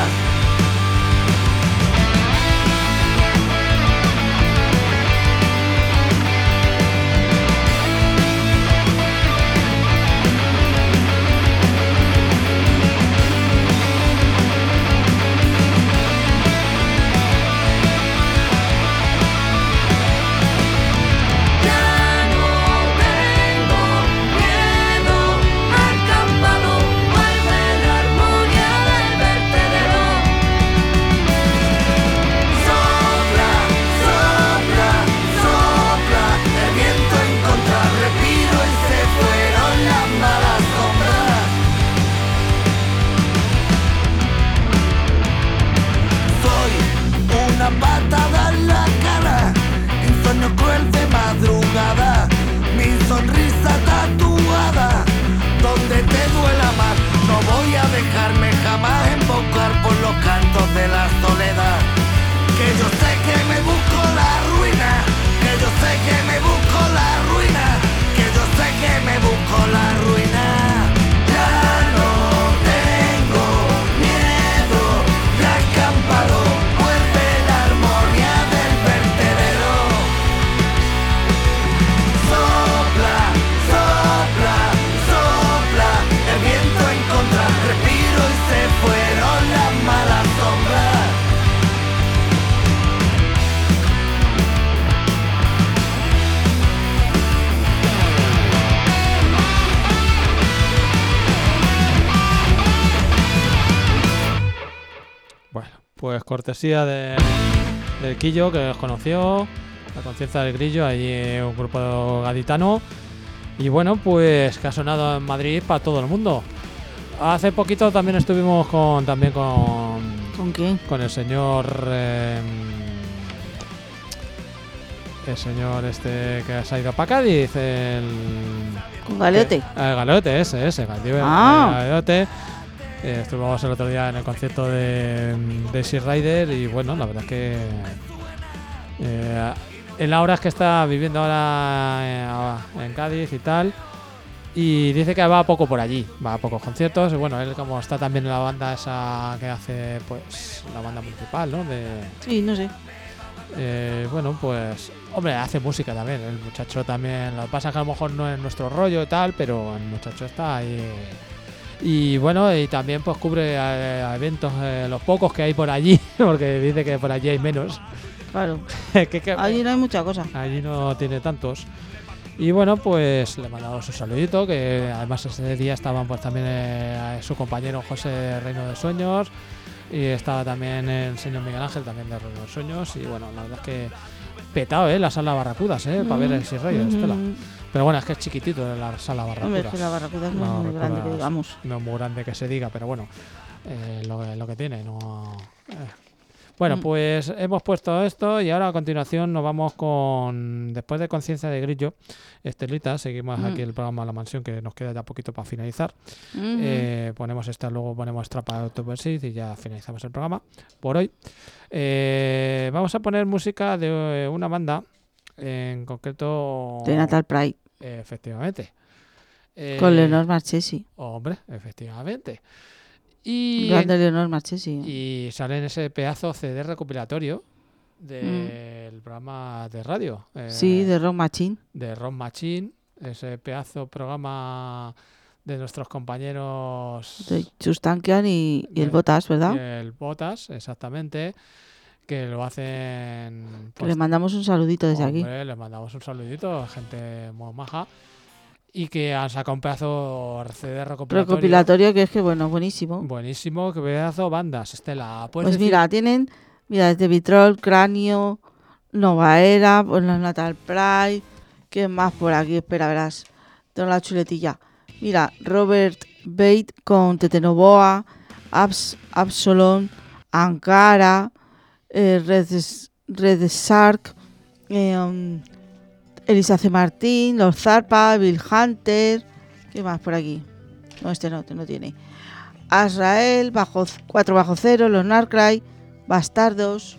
Pues cortesía del Quillo, que os conoció, la Conciencia del Grillo, allí un grupo gaditano. Y bueno, pues que ha sonado en Madrid para todo el mundo. Hace poquito también estuvimos con ¿Con quién? Con el señor este que se ha ido para Cádiz, con Galeote. El Galeote, ese Galeote. Estuvimos el otro día en el concierto de Easy Rider y bueno, la verdad es que en las horas que está viviendo ahora en Cádiz y tal, y dice que va poco por allí, va a pocos conciertos. Y bueno, él como está también en la banda esa que hace, pues la banda principal, ¿no? Sí, no sé. Bueno, pues hombre, hace música también, el muchacho también. Lo que pasa es que a lo mejor no es nuestro rollo y tal, pero el muchacho está ahí. Y bueno, y también pues cubre a eventos, los pocos que hay por allí, porque dice que por allí hay menos. Claro. que allí no hay mucha cosa. Allí no tiene tantos. Y bueno, pues le mandamos un saludito, que además ese día estaban pues también su compañero José Reino de Sueños, y estaba también el señor Miguel Ángel, también de Reino de Sueños. Y bueno, la verdad es que petado, la sala Barracudas, para ver el Sirrayo, Estela. Pero bueno, es que es chiquitito la sala Barracudas. Hombre, es que la Barracudas no es muy grande, que digamos. No es muy grande que se diga, pero bueno, lo que tiene, no... Bueno, pues hemos puesto esto y ahora a continuación nos vamos con, después de Conciencia de Grillo, Estelita, seguimos aquí el programa La Mansión, que nos queda ya poquito para finalizar. Ponemos esta, luego ponemos Trapa de Autoversid y ya finalizamos el programa por hoy. Vamos a poner música de una banda, en concreto... de Natal Pride. Efectivamente. Con Leonor Marchesi. Hombre, efectivamente. Y grande Leonor Marchesi. Y sale en ese pedazo CD recopilatorio del programa de radio. Sí, de Rock Machine. De Rock Machine, ese pedazo programa de nuestros compañeros... De Chustankian y el Botas, ¿verdad? Y el Botas, exactamente. Que lo hacen... Pues, le mandamos un saludito desde aquí. Le mandamos un saludito, gente muy maja. Y que han sacado un pedazo CD recopilatorio. Que es que, bueno, buenísimo. Buenísimo, que pedazo bandas, Estela. Pues decir? Mira, tienen... Mira, desde Vitrol, Cráneo, Nova Era, pues los Natal Pride... ¿Qué más por aquí? Espera, verás. Tengo la chuletilla. Mira, Robert Bate con Tete Novoa, Absalom, Ankara, Red Shark, Elisa C. Martín, Los Zarpa, Bill Hunter. ¿Qué más por aquí? No, este no tiene. Azrael, 4 bajo 0, Los Narcry, Bastardos,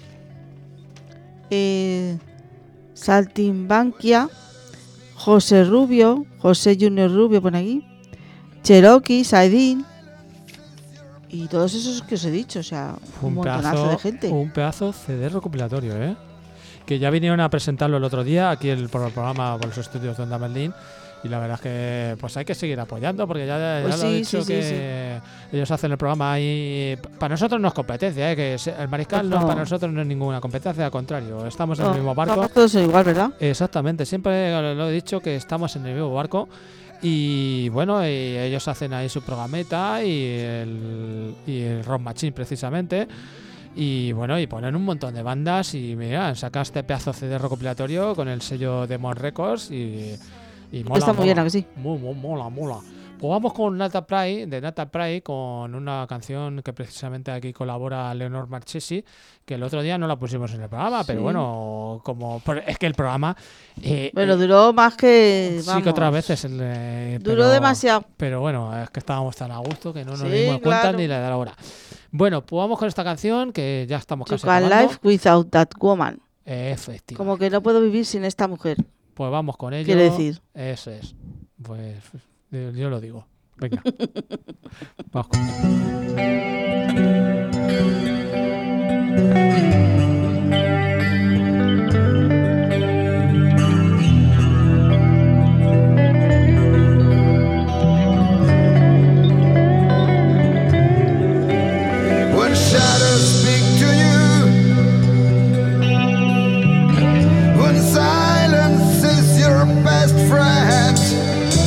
Saltimbanquia, José Junior Rubio, pone aquí, Cherokee, Saidin y todos esos que os he dicho, o sea, un montonazo de gente. Un pedazo CD recopilatorio, que ya vinieron a presentarlo el otro día aquí por el programa, por los estudios de Onda Berlín, y la verdad es que pues hay que seguir apoyando, porque ya pues lo he dicho que ellos hacen el programa ahí. Para nosotros no es competencia, que el Mariscal no, para nosotros no es ninguna competencia, al contrario, estamos en el mismo barco. No, todos son igual, ¿verdad? Exactamente, siempre lo he dicho, que estamos en el mismo barco. Y bueno, y ellos hacen ahí su programeta y el Rock Machine precisamente. Y bueno, y ponen un montón de bandas y mira, saca este pedazo CD recopilatorio con el sello Demon Records y mola. Está muy bien, ¿a que sí? Mola. Pues vamos con Natal Pride, con una canción que precisamente aquí colabora Leonor Marchesi, que el otro día no la pusimos en el programa, pero bueno, es que el programa... bueno, duró más que... Sí, que otras veces. Duró demasiado. Pero bueno, es que estábamos tan a gusto que no nos dimos cuenta ni le da la hora. Bueno, pues vamos con esta canción que ya estamos casi acabando. Life Without That Woman. Efectivamente. Como que no puedo vivir sin esta mujer. Pues vamos con ello. Quiere decir. Eso es. Pues yo lo digo. Venga. Vamos con ello.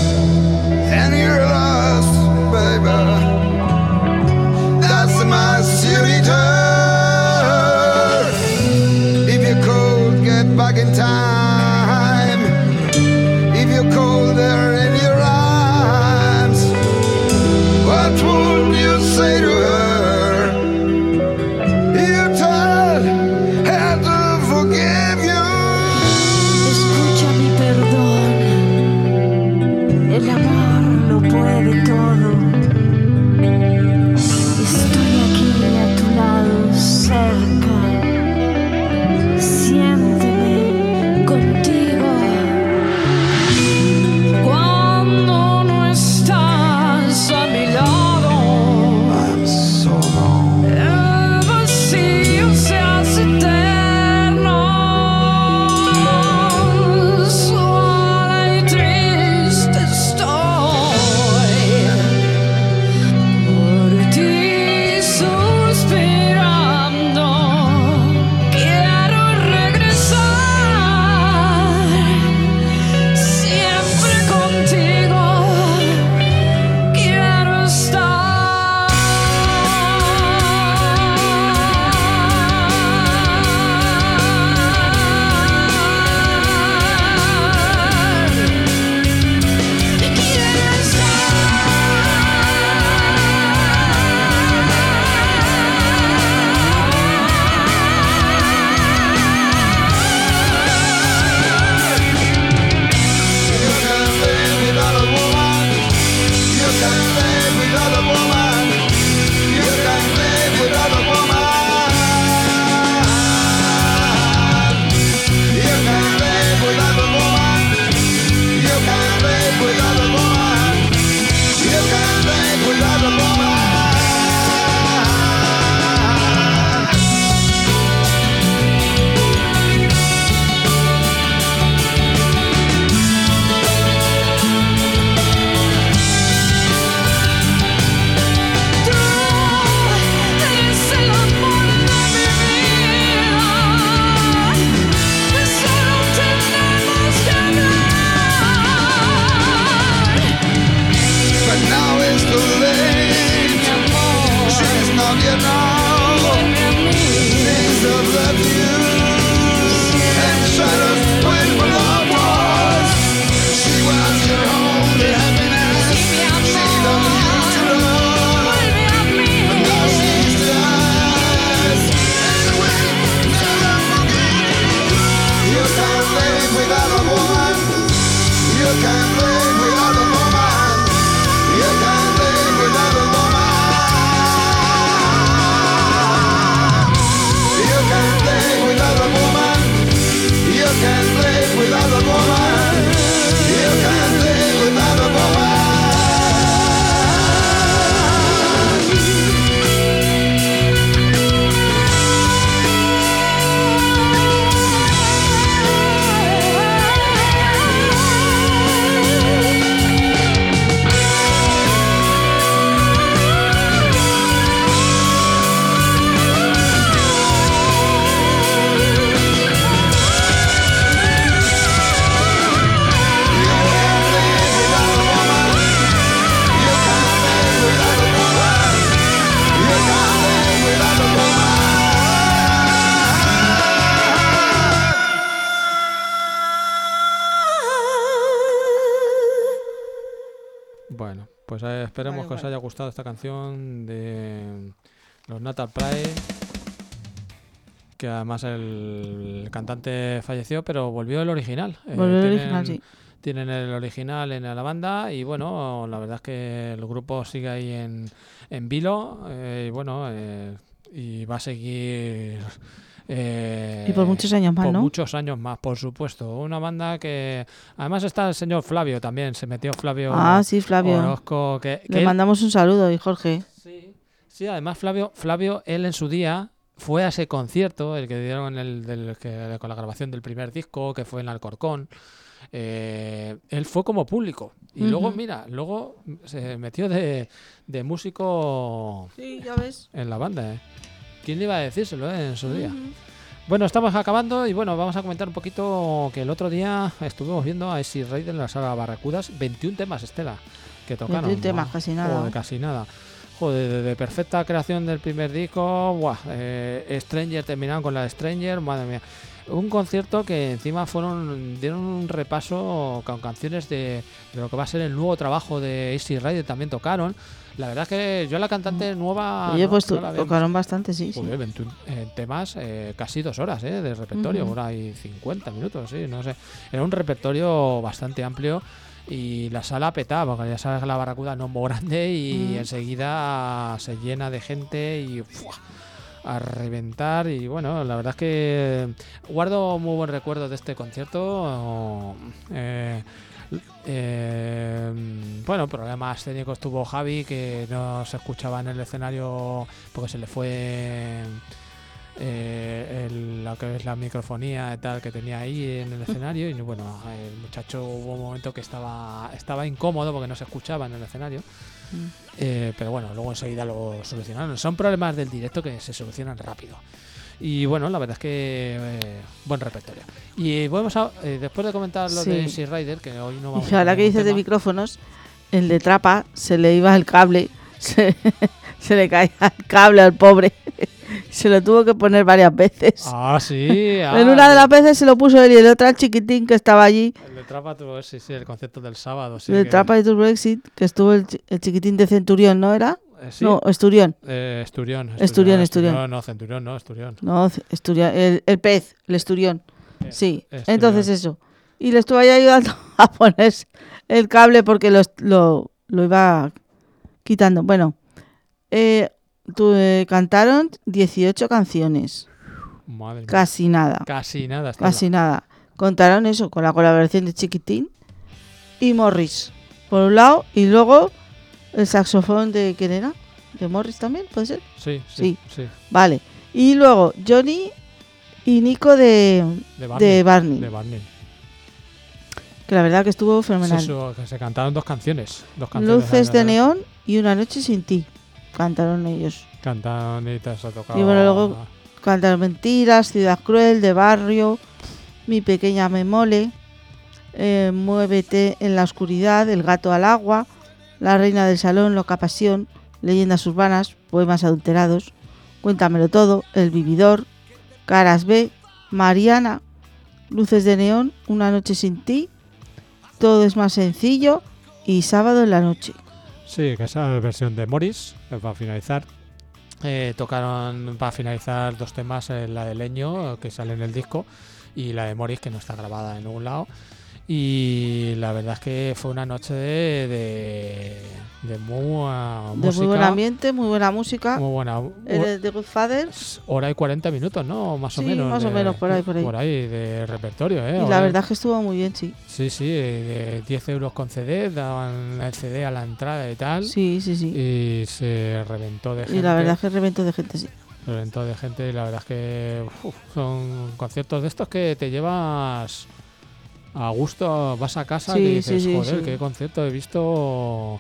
My Bueno, pues esperemos que os haya gustado esta canción de los Natal Pride, que además el cantante falleció, pero volvió el original. Volvió el original, sí. Tienen el original en la banda y bueno, la verdad es que el grupo sigue ahí en vilo y bueno, y va a seguir... y por muchos años más, por ¿no? Muchos años más, por supuesto. Una banda que... Además está el señor Flavio también, se metió Flavio. Ah, sí, Flavio. Orozco, Le mandamos un saludo, y Jorge. Sí, además Flavio, él en su día fue a ese concierto, el que dieron con la grabación del primer disco, que fue en Alcorcón. Él fue como público. Y luego, luego se metió de músico, sí, ya ves, en la banda, ¿Quién le iba a decírselo en su día? Bueno, estamos acabando y bueno, vamos a comentar un poquito que el otro día estuvimos viendo a Easy Rider en la sala Barracudas. 21 temas, Estela, que tocaron. 21 temas, casi nada. Joder, casi nada. Joder, de perfecta creación del primer disco. Buah, Stranger, terminaron con la de Stranger, madre mía. Un concierto que encima dieron un repaso con canciones de lo que va a ser el nuevo trabajo de Easy Rider, también tocaron. La verdad es que yo la cantante nueva... Oye, pues tocaron bastante, sí. Joder, 21 temas, casi 2 horas de repertorio, hora y 50 minutos, sí, no sé. Era un repertorio bastante amplio y la sala petaba, porque ya sabes que la Barracuda no es muy grande y enseguida se llena de gente y... a reventar y bueno, la verdad es que guardo muy buen recuerdo de este concierto. Bueno, problemas técnicos tuvo Javi, que no se escuchaba en el escenario porque se le fue lo que es la microfonía y tal que tenía ahí en el escenario y bueno, el muchacho hubo un momento que estaba incómodo porque no se escuchaba en el escenario. Pero bueno, luego enseguida lo solucionaron. Son problemas del directo que se solucionan rápido. Y bueno, la verdad es que buen repertorio. Y vamos a, después de comentar lo de Easy Rider, que hoy no vamos a ahora que dices de micrófonos, el de Trapa se le iba el cable, se le caía el cable al pobre. Se lo tuvo que poner varias veces. Ah, sí. En una de las veces se lo puso él y el otro al chiquitín que estaba allí. El de Trapa tuvo, sí, el concepto del sábado. Sí, el de Trapa y tu Brexit, que estuvo el chiquitín de Centurión, ¿no era? ¿Sí? No, Esturión. Esturión. No, Centurión, no, Esturión. No, Esturión, el pez, el Esturión. Sí, Esturión. Entonces eso. Y le estuvo ahí ayudando a poner el cable porque lo iba quitando. Bueno, cantaron 18 canciones. Madre mía. Casi nada. Casi nada. Contaron eso con la colaboración de Chiquitín y Morris, por un lado, y luego el saxofón de ¿quién era? ¿De Morris también? ¿Puede ser? Sí. Vale. Y luego Johnny y Nico de Barney. Que la verdad que estuvo fenomenal. Que se cantaron dos canciones. Luces de neón y Una noche sin ti. Cantaron ellos. Cantaron y te se tocado. Y bueno, luego cantaron Mentiras, Ciudad Cruel, De Barrio, Mi pequeña me mole, Muévete en la oscuridad, El gato al agua, La reina del salón, Loca pasión, Leyendas urbanas, Poemas adulterados, Cuéntamelo todo, El vividor, Caras B, Mariana, Luces de neón, Una noche sin ti, Todo es más sencillo y Sábado en la noche. Sí, que esa es la versión de Morris, para finalizar. Tocaron para finalizar 2 temas, la de Leño, que sale en el disco, y la de Morris, que no está grabada en ningún lado. Y la verdad es que fue una noche de muy buena música. De muy buen ambiente, muy buena música. Muy buena. De Good Father. Hora y 40 minutos, ¿no? Más o Sí, menos. más o menos, por ahí. Por ahí, de repertorio, ¿eh? Y la verdad es que estuvo muy bien, sí. Sí, de 10 euros con CD, daban el CD a la entrada y tal. Sí. Y se reventó de gente. Y la verdad es que reventó de gente, sí. Reventó de gente y la verdad es que son conciertos de estos que te llevas a gusto, vas a casa y dices, joder, qué concierto he visto.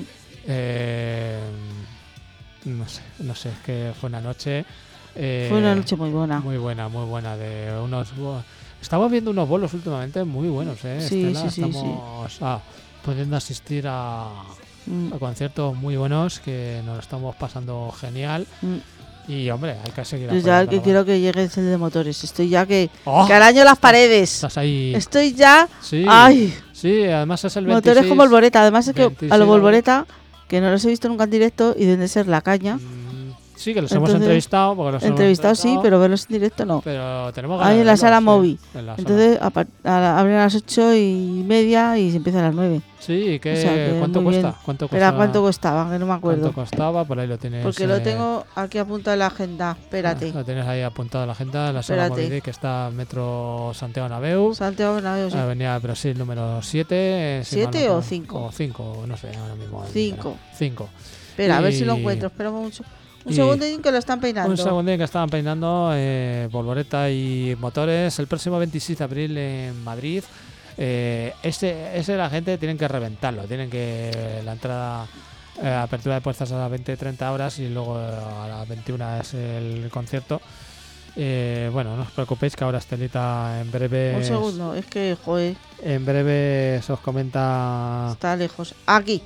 No sé, es que fue una noche. Fue una noche muy buena. Muy buena. De unos. Estamos viendo unos bolos últimamente muy buenos, ¿eh? Sí, Estela, estamos pudiendo asistir a conciertos muy buenos que nos estamos pasando genial. Y hombre, hay que seguir. Yo ya que quiero que llegue el de motores. Estoy ya que ¡Oh! araño las paredes. Estás ahí. Estoy ya. Sí. ¡Ay! Sí, además es el 26. Motores con Volvoreta. Además es que 26, a los Volvoreta, que no los he visto nunca en directo y deben de ser la caña. Sí, que los hemos entrevistado. Porque Entrevistado sí, pero verlos en directo no. Pero tenemos ganas ahí en la sala Movi. Entonces abren a las 8:30 y se empieza a las 9. Sí, O sea, que ¿cuánto muy cuesta? bien. ¿Cuánto costaba? Que no me acuerdo. ¿Cuánto costaba? Por ahí lo tienes. Porque lo tengo aquí apuntado en la agenda. Espérate. Lo tienes ahí apuntado en la agenda. La sala Movi, que está Metro Santiago Naveu. Santiago Naveu, sí. Avenida Brasil número 7. ¿7 o 5? O 5, no sé, ahora mismo. 5. Espera, a ver si lo encuentro. Espera mucho. Un segundín que lo están peinando. Un segundín que estaban peinando Volvoreta y Motores el próximo 26 de abril en Madrid. Ese la gente tienen que reventarlo. Tienen que la entrada, apertura de puertas a las 20-30 horas y luego a las 21 es el concierto. Bueno, no os preocupéis que ahora Estelita en breve. Un segundo, es que, joder. En breve se os comenta. Está lejos. Aquí.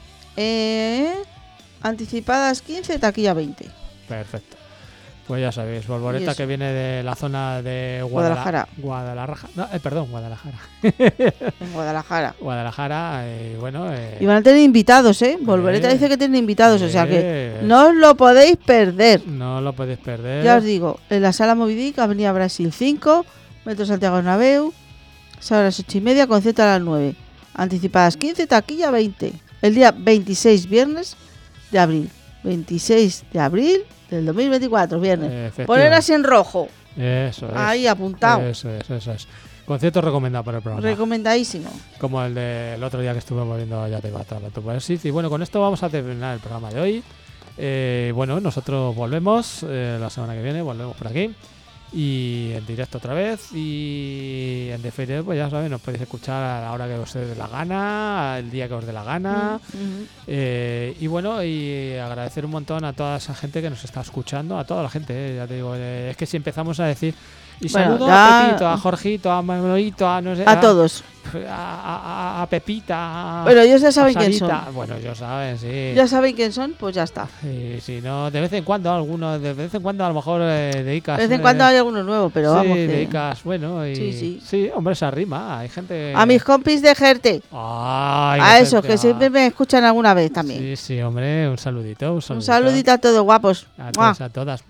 Anticipadas 15, taquilla 20. Perfecto. Pues ya sabéis, Volvoreta que viene de la zona de Guadalajara. Guadalajara. En Guadalajara. Guadalajara, bueno. Y van a tener invitados, ¿eh? Volvoreta dice que tienen invitados, o sea que no os lo podéis perder. No lo podéis perder. Ya os digo, en la sala Movidic, Avenida Brasil 5, Metro Santiago Naveu, a las 8:30, concierto a las 9. Anticipadas 15, taquilla 20. El día 26, viernes de abril. 26 de abril del 2024, viernes. Poner así en rojo. Eso es. Ahí apuntado. Eso es. Concierto recomendado por el programa. Recomendadísimo. Como el del otro día que estuvimos viendo Ya te iba a y bueno, con esto vamos a terminar el programa de hoy. Bueno, nosotros volvemos la semana que viene, volvemos por aquí. Y en directo otra vez. Y en diferido, pues ya sabéis, nos podéis escuchar a la hora que os dé la gana, el día que os dé la gana. Y bueno, y agradecer un montón a toda esa gente que nos está escuchando, a toda la gente, ya te digo, es que si empezamos a decir y saludo a Pepito, a Jorgito, a Manolito, a no sé, a todos, a Pepita, pero ellos ya saben quién son. Bueno, ellos saben, sí. Ya saben quién son, pues ya está. Si no, de vez en cuando algunos, de vez en cuando a lo mejor dedicas. De vez en cuando hay alguno nuevo, pero vamos. Sí, dedicas, bueno, y sí, hombre, se arrima, hay gente. A mis compis de Jerte. A esos que siempre me escuchan alguna vez también. Sí, hombre, un saludito. Un saludito a todos, guapos. A todas.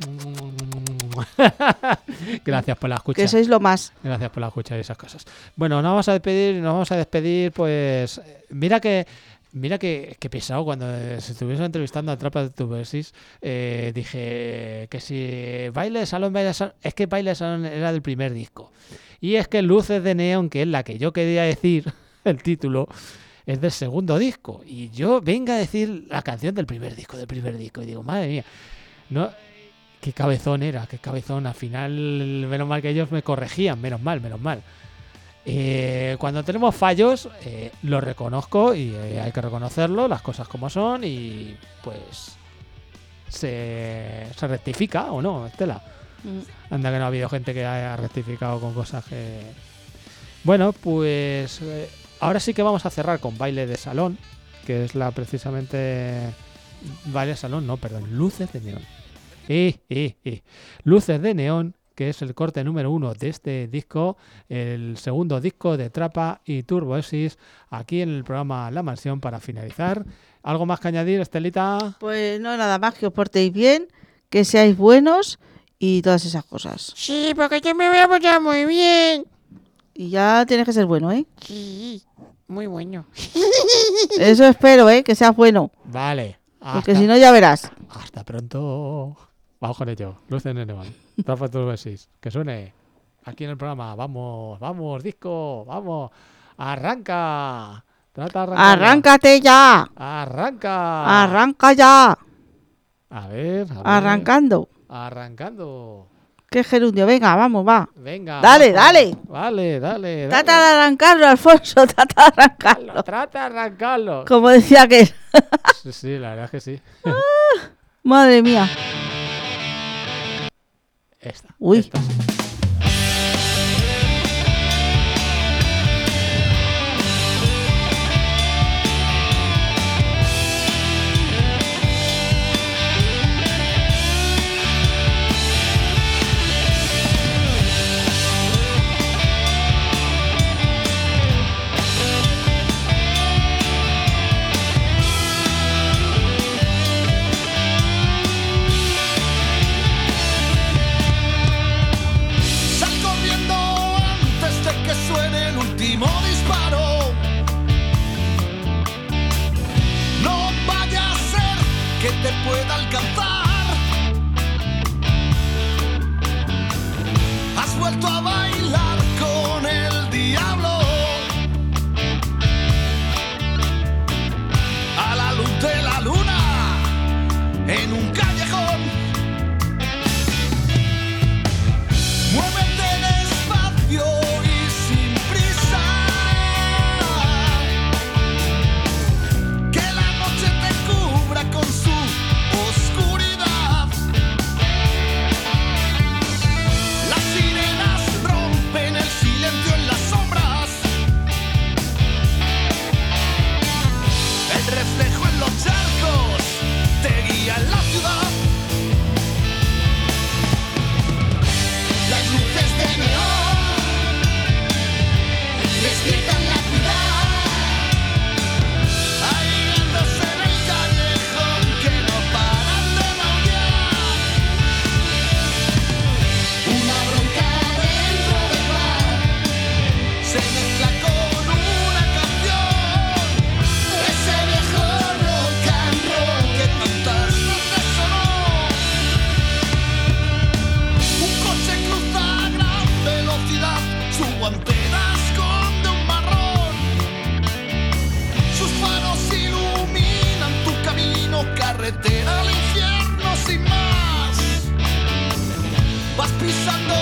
Gracias por la escucha. Que sois lo más. Gracias por la escucha y esas cosas. Bueno, nos vamos a despedir, pues mira que pesado cuando se estuviesen entrevistando a Trapa de Tubersis, dije que si Baile de Salón, es que Baile de Salón era del primer disco. Y es que Luces de Neón, que es la que yo quería decir, el título, es del segundo disco. Y yo venga a decir la canción del primer disco. Y digo, madre mía, no, qué cabezón era, qué cabezón. Al final, menos mal que ellos me corregían, menos mal. Cuando tenemos fallos, lo reconozco y hay que reconocerlo, las cosas como son, y pues se rectifica o no, Estela. Anda que no ha habido gente que haya rectificado con cosas que... Bueno, pues ahora sí que vamos a cerrar con Baile de Salón, que es precisamente... Baile de Salón, no, perdón, Luces de Neón. Luces de Neón, que es el corte número 1 de este disco, el segundo disco de Trapa y Turboexis, aquí en el programa La Mansión para finalizar. ¿Algo más que añadir, Estelita? Pues no, nada más, que os portéis bien, que seáis buenos y todas esas cosas. Sí, porque yo me voy a portar muy bien. Y ya tienes que ser bueno, ¿eh? Sí, muy bueno. Eso espero, que seas bueno. Vale. Porque si no, ya verás. Hasta pronto. Vamos con ello. Luces Neneman. Trapa y Turboexis. Que suene aquí en el programa. Vamos, vamos, disco. Vamos. Arranca. Trata de arrancar. ¡Arráncate ya! Arranca. ¡Arranca ya! A ver. Arrancando. Arrancando. ¡Qué gerundio! Venga, vamos, va. Venga. Dale, dale. Dale. Trata de arrancarlo, Alfonso. Trata de arrancarlo. Trata de arrancarlo. Como decía que... Sí, la verdad es que sí. Madre mía. Esta. Uy. Esta sí. Te pueda alcanzar. Has vuelto a bailar con el diablo a la luz de la luna en un callejón. Muévete despacio y sin prisa, que la noche te cubra con su oscuridad. Las sirenas rompen el silencio en las sombras. El reflejo en los charcos te guía en la ciudad. Las luces de neón despiertan la ciudad. Hay vientos en el callejón que no paran de maullar. Una bronca dentro del bar se mezcla con una canción. Ese viejo rock and roll que tantas veces sonó. Un coche cruza a gran velocidad, su guantera esconde un marrón. Sus faros iluminan tu camino, carretera al infierno sin más. Vas pisando